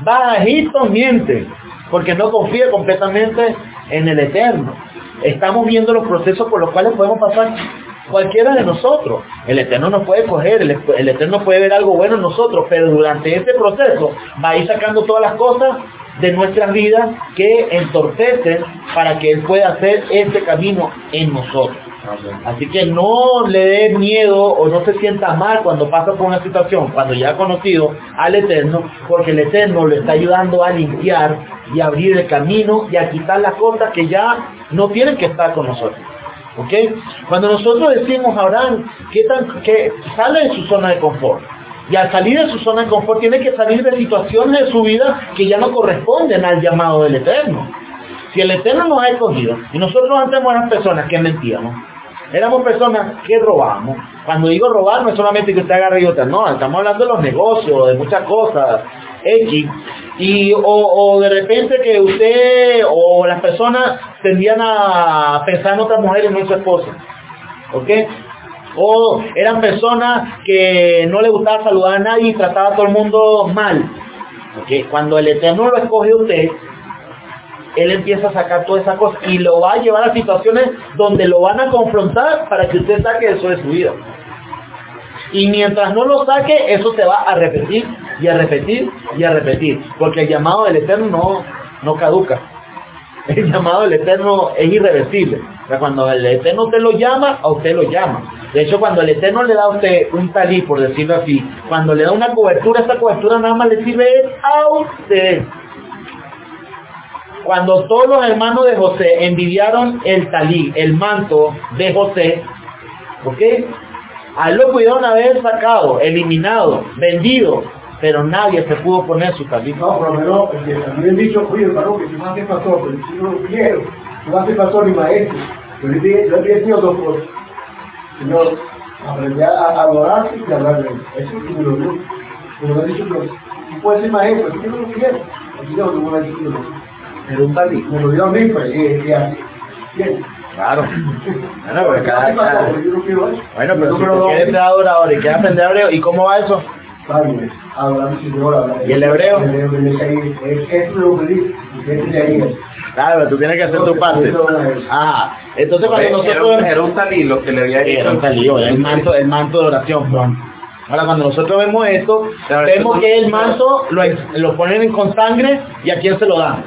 va a Egipto, miente, porque no confía completamente en el Eterno. Estamos viendo los procesos por los cuales podemos pasar cualquiera de nosotros. El Eterno nos puede coger, el, el Eterno puede ver algo bueno en nosotros, pero durante este proceso va a ir sacando todas las cosas de nuestras vidas que entorpecen para que Él pueda hacer este camino en nosotros. Así que no le dé miedo o no se sienta mal cuando pasa por una situación, cuando ya ha conocido al Eterno, porque el Eterno le está ayudando a limpiar y a abrir el camino y a quitar las cosas que ya no tienen que estar con nosotros. ¿Ok? Cuando nosotros decimos a Abraham que, tan, que sale de su zona de confort, y al salir de su zona de confort tiene que salir de situaciones de su vida que ya no corresponden al llamado del Eterno. Si el Eterno nos ha escogido, y nosotros antes éramos personas que mentíamos, éramos personas que robábamos. Cuando digo robar no es solamente que usted agarre y otra, no, estamos hablando de los negocios, de muchas cosas, X, y o, o de repente que usted o las personas tendían a pensar en otras mujeres, no en su esposa, ¿ok? O eran personas que no le gustaba saludar a nadie y trataba a todo el mundo mal, ¿ok? Cuando el Eterno lo escoge a usted, Él empieza a sacar todas esas cosas y lo va a llevar a situaciones donde lo van a confrontar para que usted saque eso de su vida. Y mientras no lo saque, eso se va a repetir y a repetir y a repetir. Porque el llamado del Eterno no, no caduca. El llamado del Eterno es irreversible. O sea, cuando el Eterno usted lo llama, a usted lo llama. De hecho, cuando el Eterno le da a usted un talí, por decirlo así, cuando le da una cobertura, esa cobertura nada más le sirve a usted. Cuando todos los hermanos de José envidiaron el talí, el manto de José, ¿ok? A él lo pudieron haber sacado, eliminado, vendido, pero nadie se pudo poner su talí. No, por lo menos, el que también dicho, oye, hermano, que si no hace pastor, pero si no lo quiero, no hace pastor ni maestro. Yo le dije, yo le dije dos cosas. Señor, aprendí a adorarte y a hablar de él. Eso es lo que me lo dio. Como lo he dicho, pero tú puedes ser maestro, pero si yo no lo quiero. Aquí no, no me lo dio. Era un talí. Me lo dio a mí, pues, y, y así. Bien. Claro. Bueno, pero cada, cada... Yo no quiero eso. Bueno, pero si tú quieres ser adorador y quieres aprender hebreo, ¿y cómo va eso? Adorar al Señor, hablar. ¿Y el hebreo? El hebreo, eso es lo que dice. Es de ahí. Claro, pero tú tienes que hacer tu parte. Ah, entonces cuando nosotros... Era un, era un talí lo que le había dicho. Era un talí, el manto, el manto de oración. Ahora, cuando nosotros vemos esto, claro, vemos que el manto lo, lo ponen con sangre, ¿y a quién se lo dan?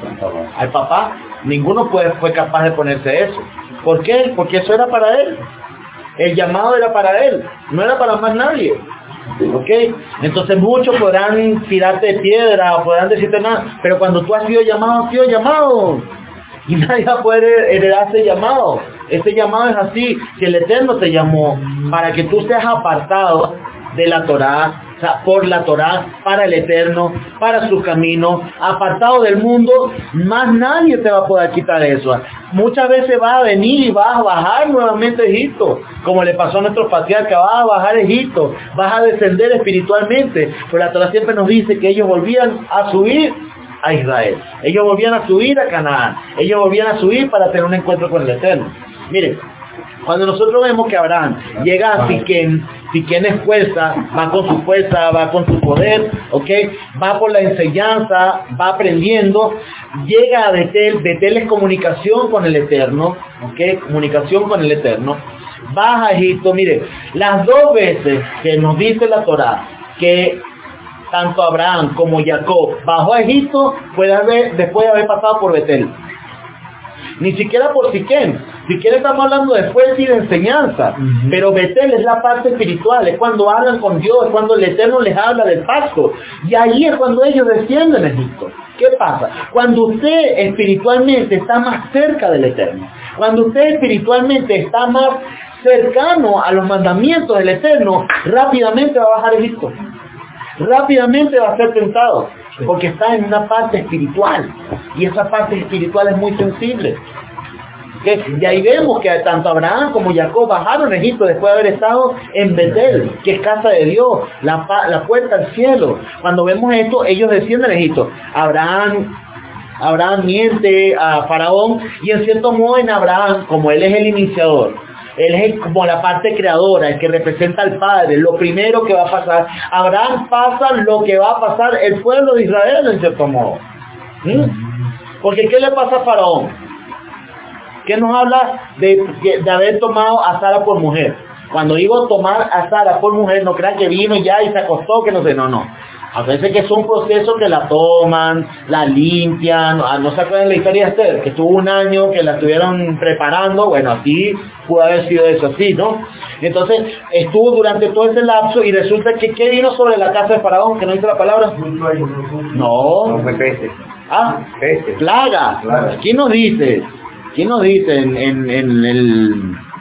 Al papá. Ninguno fue, fue capaz de ponerse eso. ¿Por qué? Porque eso era para él. El llamado era para él, no era para más nadie. ¿Ok? Entonces muchos podrán tirarte de piedra, podrán decirte nada, pero cuando tú has sido llamado, has sido llamado. Y nadie va a poder heredar ese llamado. Ese llamado es así, que el Eterno te llamó para que tú seas apartado de la Torá, o sea, por la Torá, para el Eterno, para su camino, apartado del mundo. Más nadie te va a poder quitar eso. Muchas veces vas a venir y vas a bajar nuevamente a Egipto, como le pasó a nuestros patriarcas. Vas a bajar a Egipto, vas a descender espiritualmente, pero la Torá siempre nos dice que ellos volvían a subir a Israel, ellos volvían a subir a Canaán, ellos volvían a subir para tener un encuentro con el Eterno. Miren, cuando nosotros vemos que Abraham llega a Siquén, Siquén es fuerza, va con su fuerza, va con su poder, ¿ok? Va por la enseñanza, va aprendiendo, llega a Betel, Betel es comunicación con el Eterno, ¿ok? Comunicación con el Eterno. Va a Egipto, mire, las dos veces que nos dice la Torá que tanto Abraham como Jacob bajó a Egipto fue de haber, después de haber pasado por Betel. Ni siquiera por Siquén. Siquén estamos hablando de fuerza y de enseñanza. Uh-huh. Pero Betel es la parte espiritual. Es cuando hablan con Dios. Es cuando el Eterno les habla del pacto. Y ahí es cuando ellos descienden a Egipto. ¿Qué pasa? Cuando usted espiritualmente está más cerca del Eterno. Cuando usted espiritualmente está más cercano a los mandamientos del Eterno, rápidamente va a bajar a Egipto. Rápidamente va a ser tentado, porque está en una parte espiritual, y esa parte espiritual es muy sensible. ¿Okay? Y ahí vemos que tanto Abraham como Jacob bajaron a Egipto después de haber estado en Betel, que es casa de Dios, la, la puerta al cielo. Cuando vemos esto, ellos descienden a Egipto. Abraham, Abraham miente a Faraón, y en cierto modo en Abraham, como él es el iniciador, Él es como la parte creadora, el que representa al Padre, lo primero que va a pasar. Abraham pasa lo que va a pasar el pueblo de Israel, en cierto modo. ¿Mm? Porque ¿qué le pasa a Faraón? ¿Qué nos habla de, de haber tomado a Sara por mujer? Cuando digo tomar a Sara por mujer, no crean que vino ya y se acostó, que no sé, no, no. A veces que es un proceso que la toman, la limpian. ¿No se acuerdan de la historia de Esther? Que estuvo un año que la estuvieron preparando. Bueno, aquí pudo haber sido eso así, ¿no? Entonces, estuvo durante todo ese lapso y resulta que ¿qué vino sobre la casa de Faraón? ¿Que no dice la palabra? No. No fue peste. Ah, Peste. plaga. Plaga. ¿Quién nos dice? ¿Quién nos dice en, en, en el...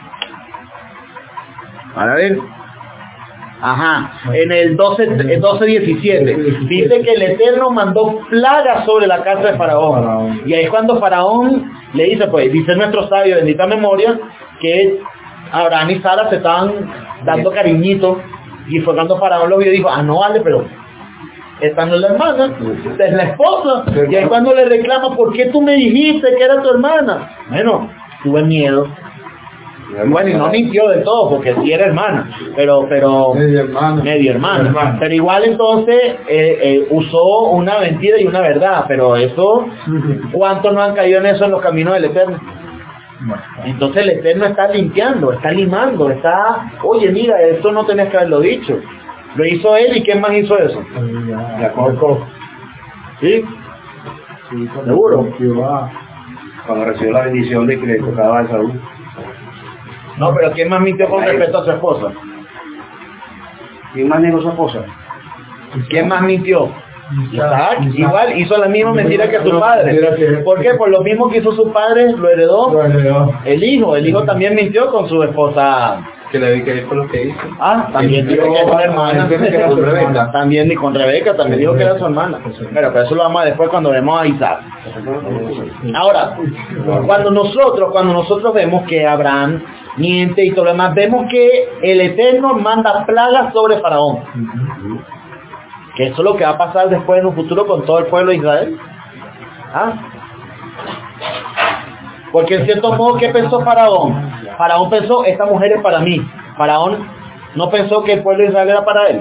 A ver... Ajá, en el doce diecisiete dice que el Eterno mandó plagas sobre la casa de Faraón. Y ahí es cuando Faraón le dice, pues, dice nuestro sabio, bendita memoria, que Abraham y Sara se estaban dando cariñitos. Y fue cuando Faraón lo vio y dijo, ah, no vale, pero esta no es la hermana, esta es la esposa. Y ahí es cuando le reclama, ¿por qué tú me dijiste que era tu hermana? Bueno, tuve miedo. Bueno, y no mintió del todo, porque sí era hermana, pero, pero, medio hermano. medio hermana. hermano. Pero igual entonces eh, eh, usó una mentira y una verdad, pero eso, ¿cuántos no han caído en eso en los caminos del Eterno? Entonces el Eterno está limpiando, está limando, está, oye, mira, eso no tenés que haberlo dicho. Lo hizo él, ¿y quién más hizo eso? Jacob. ¿Sí? ¿Seguro? Cuando recibió la bendición de que le tocaba a Saúl. No, pero ¿quién más mintió con respecto a su esposa? ¿Quién más negó su esposa? ¿Quién más mintió? Isaac, igual hizo la misma mentira que su padre. ¿Por qué? Por lo mismo que hizo su padre, lo heredó el hijo. El hijo también mintió con su esposa. Que le vi que fue lo que hizo. Ah, también dijo que era su hermana. Con Rebeca. También, y con Rebeca también dijo que era su hermana. Pero, pero eso lo vamos a después cuando vemos a Isaac. Ahora, cuando nosotros, cuando nosotros vemos que Abraham miente y todo lo demás, vemos que el Eterno manda plagas sobre Faraón. Que eso es lo que va a pasar después en un futuro con todo el pueblo de Israel. ¿Ah? Porque en cierto modo, ¿qué pensó Faraón? Faraón pensó, esta mujer es para mí. Faraón no pensó que el pueblo de Israel era para él.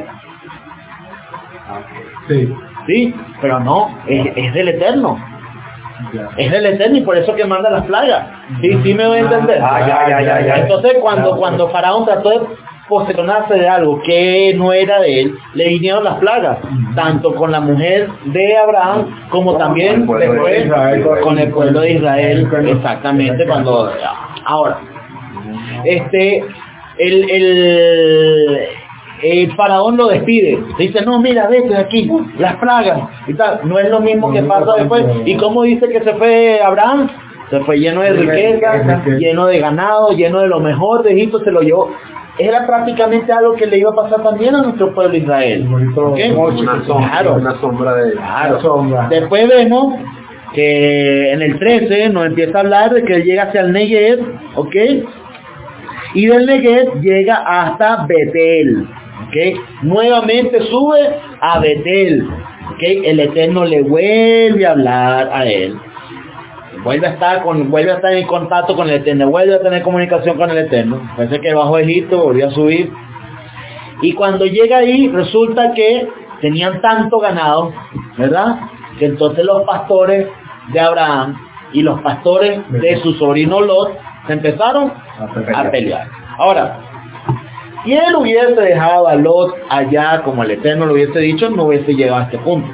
Sí. Sí, pero no, es, es del Eterno. Es del Eterno y por eso que manda las plagas. Sí, sí me voy a entender. Ah, ya, ya, ya, ya. Entonces cuando, cuando Faraón trató de posesionarse de algo que no era de él, le vinieron las plagas, tanto con la mujer de Abraham como también después con el pueblo de Israel, exactamente. Cuando ahora este el, el el faraón lo despide, dice, no, mira, vete de aquí, las plagas y tal. No es lo mismo que pasa después. ¿Y cómo dice que se fue Abraham? Se fue lleno de riqueza, lleno de ganado, lleno de lo mejor de Egipto, se lo llevó. Era prácticamente algo que le iba a pasar también a nuestro pueblo de Israel. ¿Okay? Una sombra, Claro. una sombra de Claro. sombra. Después vemos que en el trece nos empieza a hablar de que él llega hacia el Negev, ¿ok? Y del Negev llega hasta Betel, ¿ok? Nuevamente sube a Betel, ¿ok? El Eterno le vuelve a hablar a él. Vuelve a estar con, vuelve a estar en contacto con el Eterno, vuelve a tener comunicación con el Eterno. Parece que bajó a Egipto, volvió a subir. Y cuando llega ahí, resulta que tenían tanto ganado, ¿verdad? Que entonces los pastores de Abraham y los pastores de su sobrino Lot se empezaron a pelear. Ahora, si él hubiese dejado a Lot allá, como el Eterno lo hubiese dicho, no hubiese llegado a este punto.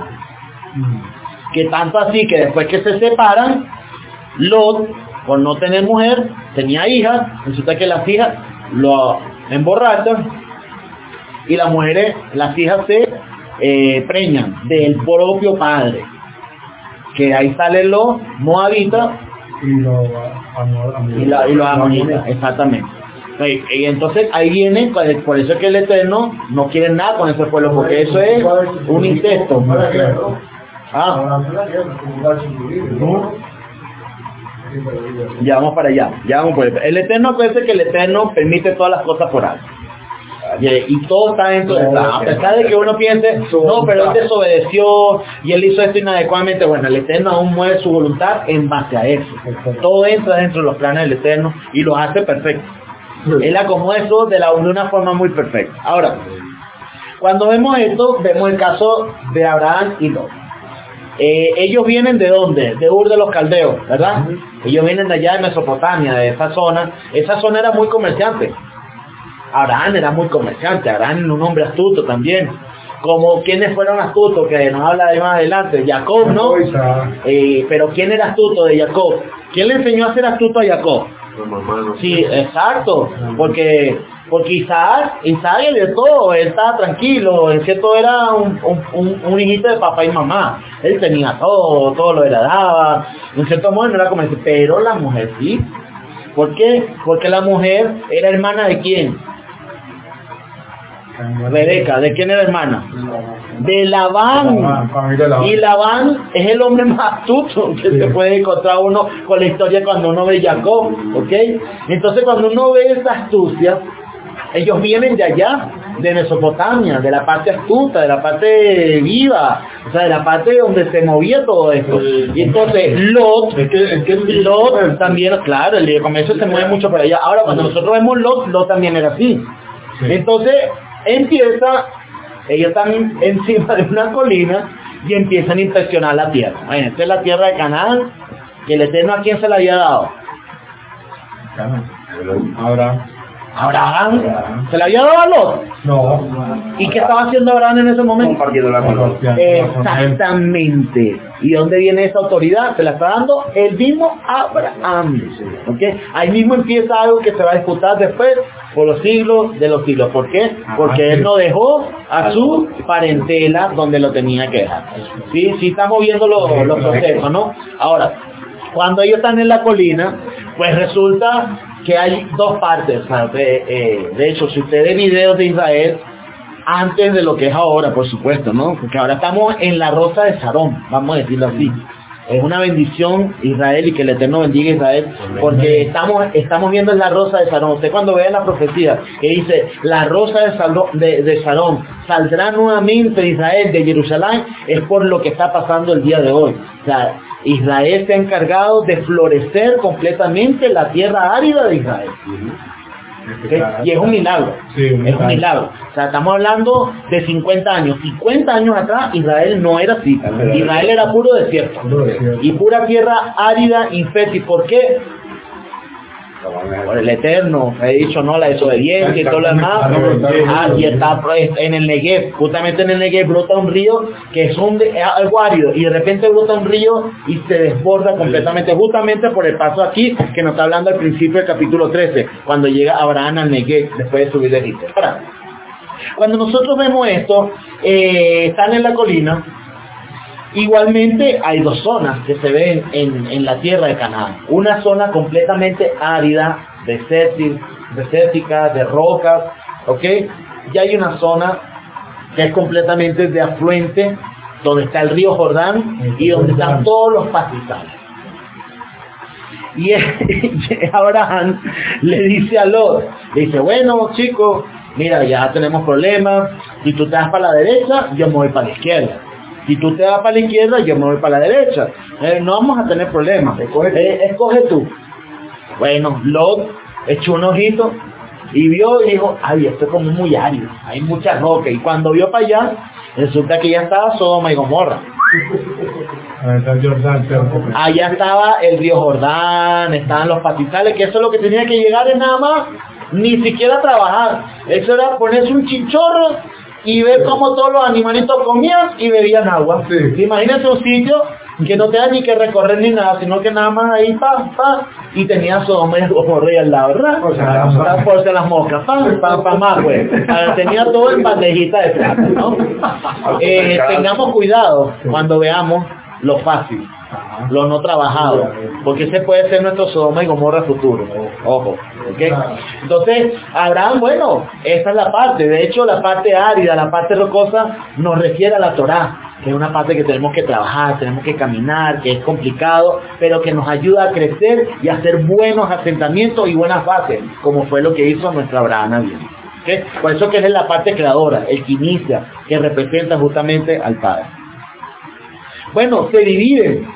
Que tanto así que después que se separan, Lot, por no tener mujer, tenía hijas, resulta que las hijas lo emborrachan y las mujeres, las hijas se eh, preñan del propio padre, que ahí salen los moabitas Y los y, la, y los amonitas, exactamente. Y, y entonces ahí viene, por eso es que el Eterno no quiere nada con ese pueblo, porque eso es un incesto. Ah, ya vamos para allá, ya vamos por eso. El Eterno parece que el Eterno permite todas las cosas por algo. Y, y todo está dentro de esta. A pesar de que uno piense, no, pero él desobedeció y él hizo esto inadecuadamente, bueno, el Eterno aún mueve su voluntad en base a eso. Todo entra dentro de los planes del Eterno y lo hace perfecto. Él acomodó eso de, la, de una forma muy perfecta. Ahora, cuando vemos esto, vemos el caso de Abraham y Lot. Eh, ellos vienen de dónde? De Ur de los Caldeos, ¿verdad? Ellos vienen de allá de Mesopotamia, de esa zona. Esa zona era muy comerciante. Abraham era muy comerciante. Abraham era un hombre astuto también. Como quienes fueron astutos, que nos habla de más adelante, Jacob, ¿no? Eh, pero ¿quién era astuto de Jacob? ¿Quién le enseñó a ser astuto a Jacob? Sí, exacto, porque porque Isaac, Isaac de todo, él estaba tranquilo, en cierto era un, un, un hijito de papá y mamá, él tenía todo, todo lo heredaba, en cierto modo no era como ese, pero la mujer sí. ¿Por qué? Porque la mujer era hermana de quién? Rebeca, ¿de quién era hermana? De Labán. Y Labán es el hombre más astuto que se puede encontrar uno con la historia cuando uno ve Jacob, ¿ok? Entonces cuando uno ve esa astucia, ellos vienen de allá, de Mesopotamia, de la parte astuta, de la parte viva, o sea, de la parte donde se movía todo esto. Y entonces Lot, Es que, es que Lot también, claro, el de comercio se mueve mucho por allá. Ahora cuando nosotros vemos Lot, Lot también era así. Entonces empieza, ellos están encima de una colina y empiezan a inspeccionar la tierra. Bueno, esta es la tierra de Canaán, que el Eterno a quién se la había dado. Abraham. Abraham, ¿se la había dado a Lot? No. ¿Y qué estaba haciendo Abraham en ese momento? Compartiendo la con Exactamente. ¿Y dónde viene esa autoridad? Se la está dando el mismo Abraham. ¿Okay? Ahí mismo empieza algo que se va a disputar después por los siglos de los siglos. ¿Por qué? Porque él no dejó a su parentela donde lo tenía que dejar. Sí, sí estamos viendo los, los procesos, ¿no? Ahora, cuando ellos están en la colina, pues resulta que hay dos partes. De, eh, de hecho, si usted ve videos de Israel, antes de lo que es ahora, por supuesto, ¿no? Porque ahora estamos en la rosa de Sarón, vamos a decirlo así. Es una bendición Israel y que el Eterno bendiga a Israel, porque estamos estamos viendo en la rosa de Sarón. Usted cuando vea la profecía que dice la rosa de, Sarón, de, de Sarón saldrá nuevamente de Israel, de Jerusalén, es por lo que está pasando el día de hoy. O sea, Israel se ha encargado de florecer completamente la tierra árida de Israel. ¿Okay? Y es un milagro, sí, un es un milagro. O sea, estamos hablando de cincuenta años. cincuenta años atrás Israel no era así. Israel era puro desierto. Puro desierto. Y pura tierra árida, infértil. ¿Por qué? Por el Eterno, he dicho, no, la desobediencia y todo lo demás. Ah, y está en el Negev, justamente en el Negev brota un río que es, un, es algo árido, y de repente brota un río y se desborda completamente, justamente por el paso aquí que nos está hablando al principio del capítulo trece, cuando llega Abraham al Negev después de subir de Egipto. Ahora, cuando nosotros vemos esto, eh, están en la colina. Igualmente hay dos zonas que se ven en, en la tierra de Canaán. Una zona completamente árida, desértica, desértica, de rocas, ¿ok? Y hay una zona que es completamente de afluente, donde está el río Jordán y donde están todos los pastizales. Y Abraham le dice a Lot, le dice, bueno chicos, mira, ya tenemos problemas, si tú te vas para la derecha, yo me voy para la izquierda. Si tú te vas para la izquierda, yo me voy para la derecha. Eh, no vamos a tener problemas. Escoge, eh, escoge tú. Bueno, Lot echó un ojito y vio y dijo, ay, esto es como muy árido. Hay muchas rocas. Y cuando vio para allá, resulta que ya estaba Sodoma y Gomorra. Allá estaba el río Jordán, estaban los pastizales, que eso es lo que tenía que llegar es nada más, ni siquiera trabajar. Eso era ponerse un chinchorro y ver cómo todos los animalitos comían y bebían agua. Sí. Imagínense un sitio que no tenga ni que recorrer ni nada, sino que nada más ahí, pa, pa, y tenía Sodoma y Gomorra al lado, ¿verdad? O sea, por ser las moscas, pa, pa, pa, más, pues. Tenía todo en bandejita de plata, ¿no? Eh, tengamos cuidado cuando veamos lo fácil, lo no trabajado, porque ese puede ser nuestro Sodoma y Gomorra futuro. Ojo, ¿ok? Entonces, Abraham, bueno, esa es la parte. De hecho, la parte árida, la parte rocosa, nos refiere a la Torá, que es una parte que tenemos que trabajar, tenemos que caminar, que es complicado, pero que nos ayuda a crecer y a hacer buenos asentamientos y buenas bases, como fue lo que hizo nuestra Abraham. ¿Okay? Por eso que es la parte creadora, el que inicia, que representa justamente al Padre. Bueno, se dividen.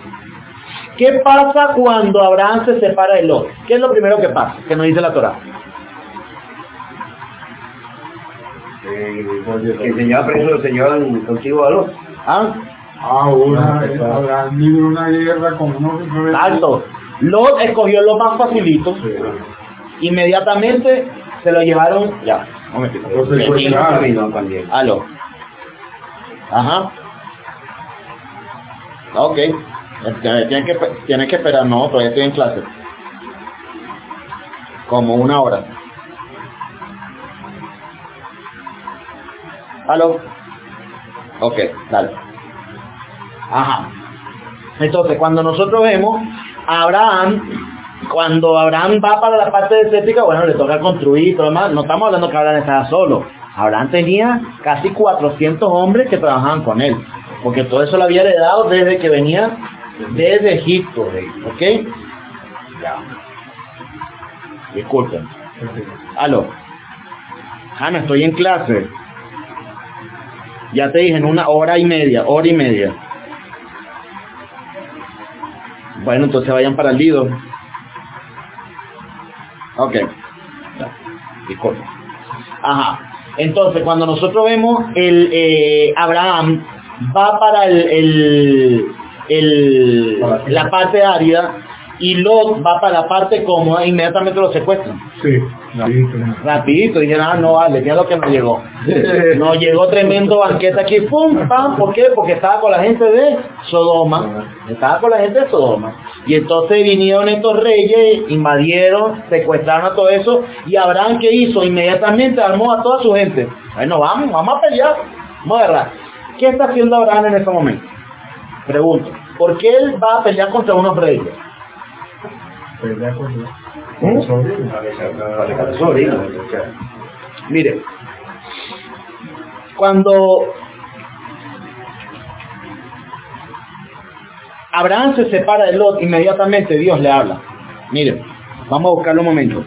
¿Qué pasa cuando Abraham se separa de Lot? ¿Qué es lo primero que pasa? Que nos dice la Torá. Eh, que enseñaba preso, se llevan contigo a los. ¿Ah? Ah, una, habrán librado una guerra con unos... Exacto. Lot escogió lo más facilito. Inmediatamente se lo llevaron. Ya, un momentito. Aló. Ajá. Ok. Tienes que, tienes que esperar, no, todavía estoy en clase. Como una hora. Aló. Ok, dale. Ajá. Entonces, cuando nosotros vemos a Abraham, cuando Abraham va para la parte desértica, bueno, le toca construir y todo lo demás. No estamos hablando que Abraham estaba solo. Abraham tenía casi cuatrocientos hombres que trabajaban con él, porque todo eso lo había heredado desde que venía desde Egipto, ¿ok? Ya. Disculpen. Aló. Hanna, estoy en clase. Ya te dije, en una hora y media, hora y media. Bueno, entonces vayan para el Lido. Ok. Ya. Disculpen. Ajá. Entonces, cuando nosotros vemos el eh, Abraham va para el, el, el la parte árida y Lot va para la parte cómoda, inmediatamente lo secuestran. Sí, rapidito. Rapidito, dijeron, ah, no vale, mira lo que nos llegó. Nos llegó tremendo banquete aquí, pum, pam, ¿por qué? Porque estaba con la gente de Sodoma, estaba con la gente de Sodoma. Y entonces vinieron estos reyes, invadieron, secuestraron a todo eso, y Abraham, ¿qué hizo? Inmediatamente armó a toda su gente. Bueno, vamos, vamos a pelear, vamos a agarrar. ¿Qué está haciendo Abraham en ese momento? Pregunto, ¿por qué él va a pelear contra unos reyes? ¿Mm? Mire, cuando Abraham se separa de Lot, inmediatamente Dios le habla. Mire, vamos a buscarlo un momento.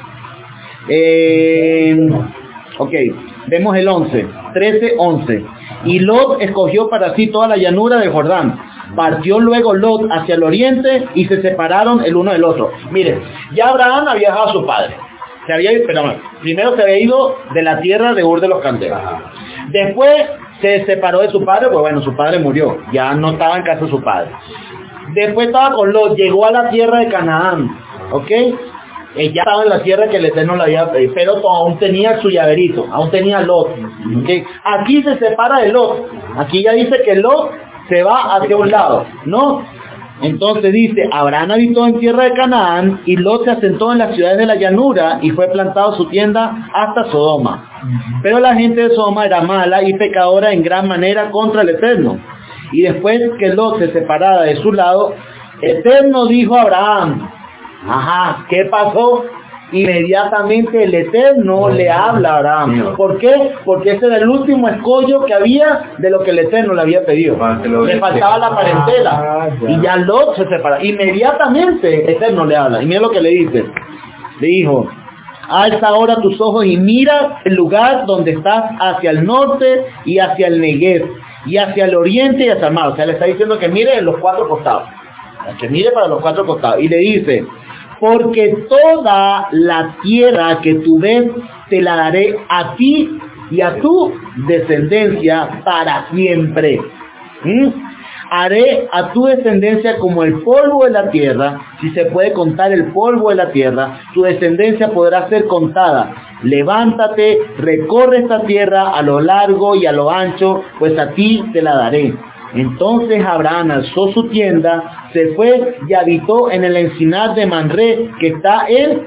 Eh, ok, vemos el once, trece, once. Y Lot escogió para sí toda la llanura del Jordán. Partió luego Lot hacia el oriente y se separaron el uno del otro. Miren, ya Abraham había dejado a su padre. Se había ido, perdón, primero se había ido de la tierra de Ur de los Caldeos. Después se separó de su padre, pues bueno, su padre murió. Ya no estaba en casa de su padre. Después estaba con Lot, llegó a la tierra de Canaán. ¿Ok? Eh, ya estaba en la tierra que el Eterno le había pedido, pero aún tenía su llaverito, aún tenía Lot. ¿Okay? Aquí se separa de Lot. Aquí ya dice que Lot se va hacia un lado, ¿no? Entonces dice, Abraham habitó en tierra de Canaán y Lot se asentó en las ciudades de la llanura y fue plantado su tienda hasta Sodoma. Pero la gente de Sodoma era mala y pecadora en gran manera contra el Eterno. Y después que Lot se separara de su lado, Eterno dijo a Abraham, ajá, ¿qué pasó? Inmediatamente el Eterno le habla a Abraham. ¿Por qué? Porque ese era el último escollo que había de lo que el Eterno le había pedido. Le faltaba la parentela. Y ya Lot se separa. Inmediatamente el Eterno le habla. Y mira lo que le dice. Le dijo, alza ahora tus ojos y mira el lugar donde estás hacia el norte y hacia el Negev, y hacia el oriente y hacia el mar. O sea, le está diciendo que mire en los cuatro costados. Que mire para los cuatro costados. Y le dice, porque toda la tierra que tú ves te la daré a ti y a tu descendencia para siempre. ¿Mm? Haré a tu descendencia como el polvo de la tierra. Si se puede contar el polvo de la tierra, tu descendencia podrá ser contada. Levántate, recorre esta tierra a lo largo y a lo ancho, pues a ti te la daré. Entonces Abraham alzó su tienda, se fue y habitó en el encinar de Manré, que está en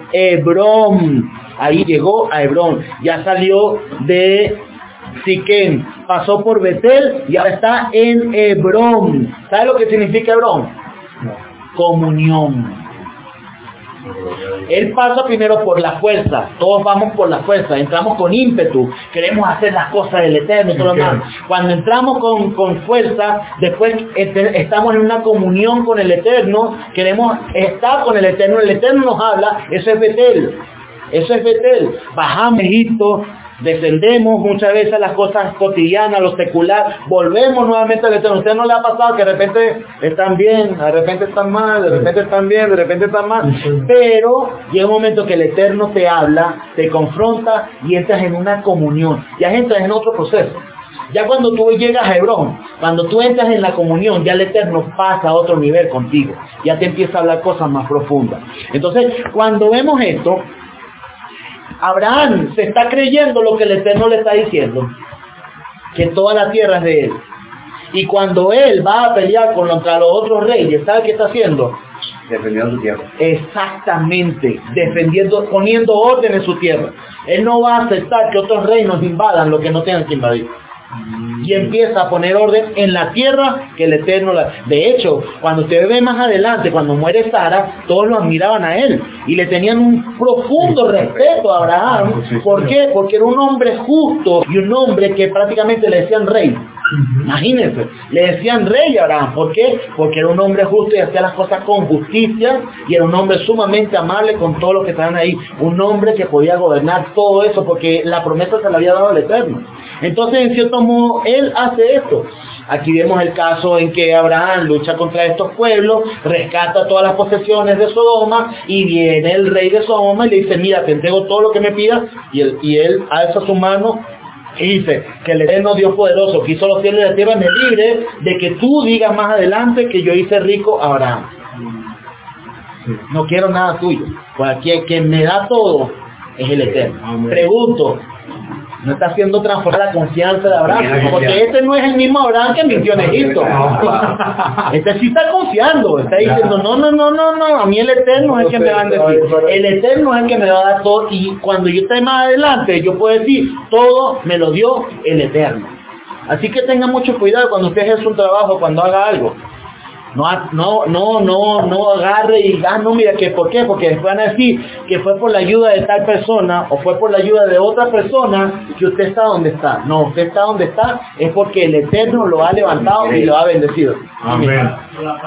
Hebrón. Ahí llegó a Hebrón. Ya salió de Siquén, pasó por Betel y ahora está en Hebrón. ¿Sabe lo que significa Hebrón? Comunión. Él pasa primero por la fuerza, todos vamos por la fuerza, entramos con ímpetu, queremos hacer las cosas del Eterno y todo lo demás. Cuando entramos con, con fuerza, después estamos en una comunión con el Eterno, queremos estar con el Eterno, el Eterno nos habla, eso es Betel, eso es Betel. Bajamos a Egipto, Descendemos muchas veces a las cosas cotidianas, a lo secular, volvemos nuevamente al Eterno. ¿A usted no le ha pasado que de repente están bien, de repente están mal, de repente están bien, de repente están mal? Pero llega un momento que el Eterno te habla, te confronta y entras en una comunión, ya entras en otro proceso. Ya cuando tú llegas a Hebrón, cuando tú entras en la comunión, ya el Eterno pasa a otro nivel contigo. Ya te empieza a hablar cosas más profundas. Entonces, cuando vemos esto, Abraham se está creyendo lo que el Eterno le está diciendo, que toda la tierra es de él. Y cuando él va a pelear contra los otros reyes, ¿sabe qué está haciendo? Defendiendo su tierra. Exactamente, defendiendo, poniendo orden en su tierra. Él no va a aceptar que otros reinos invadan lo que no tengan que invadir. Y empieza a poner orden en la tierra que el Eterno la... De hecho, cuando usted ve más adelante, cuando muere Sara, todos lo admiraban a él y le tenían un profundo respeto a Abraham. ¿Por qué? Porque era un hombre justo y un hombre que prácticamente le decían rey. Imagínense, le decían rey a Abraham. ¿Por qué? Porque era un hombre justo y hacía las cosas con justicia y era un hombre sumamente amable con todos los que estaban ahí. Un hombre que podía gobernar todo eso porque la promesa se le había dado al Eterno. Entonces, en cierto modo, él hace esto. Aquí vemos el caso en que Abraham lucha contra estos pueblos, rescata todas las posesiones de Sodoma y viene el rey de Sodoma y le dice, mira, te entrego todo lo que me pidas, y él, y él alza su mano y dice que el Eterno Dios poderoso que hizo los cielos y la tierra me libre de que tú digas más adelante que yo hice rico a Abraham. No quiero nada tuyo, pues aquí quien me da todo es el Eterno. Pregunto, no está haciendo transformar la confianza de Abraham, porque este no es el mismo Abraham que mintió en Egipto. Este sí está confiando, está diciendo, no, no, no, no, no, a mí el Eterno es el que me va a decir, el Eterno es el que me va a dar todo, y cuando yo esté más adelante, yo puedo decir, todo me lo dio el Eterno. Así que tenga mucho cuidado cuando usted ejerce un trabajo, cuando haga algo. No, no, no, no, no agarre y ah, no, mira, que ¿por qué? Porque después van a decir que fue por la ayuda de tal persona o fue por la ayuda de otra persona que usted está donde está. No, usted está donde está es porque el Eterno lo ha levantado y lo ha bendecido. Amén.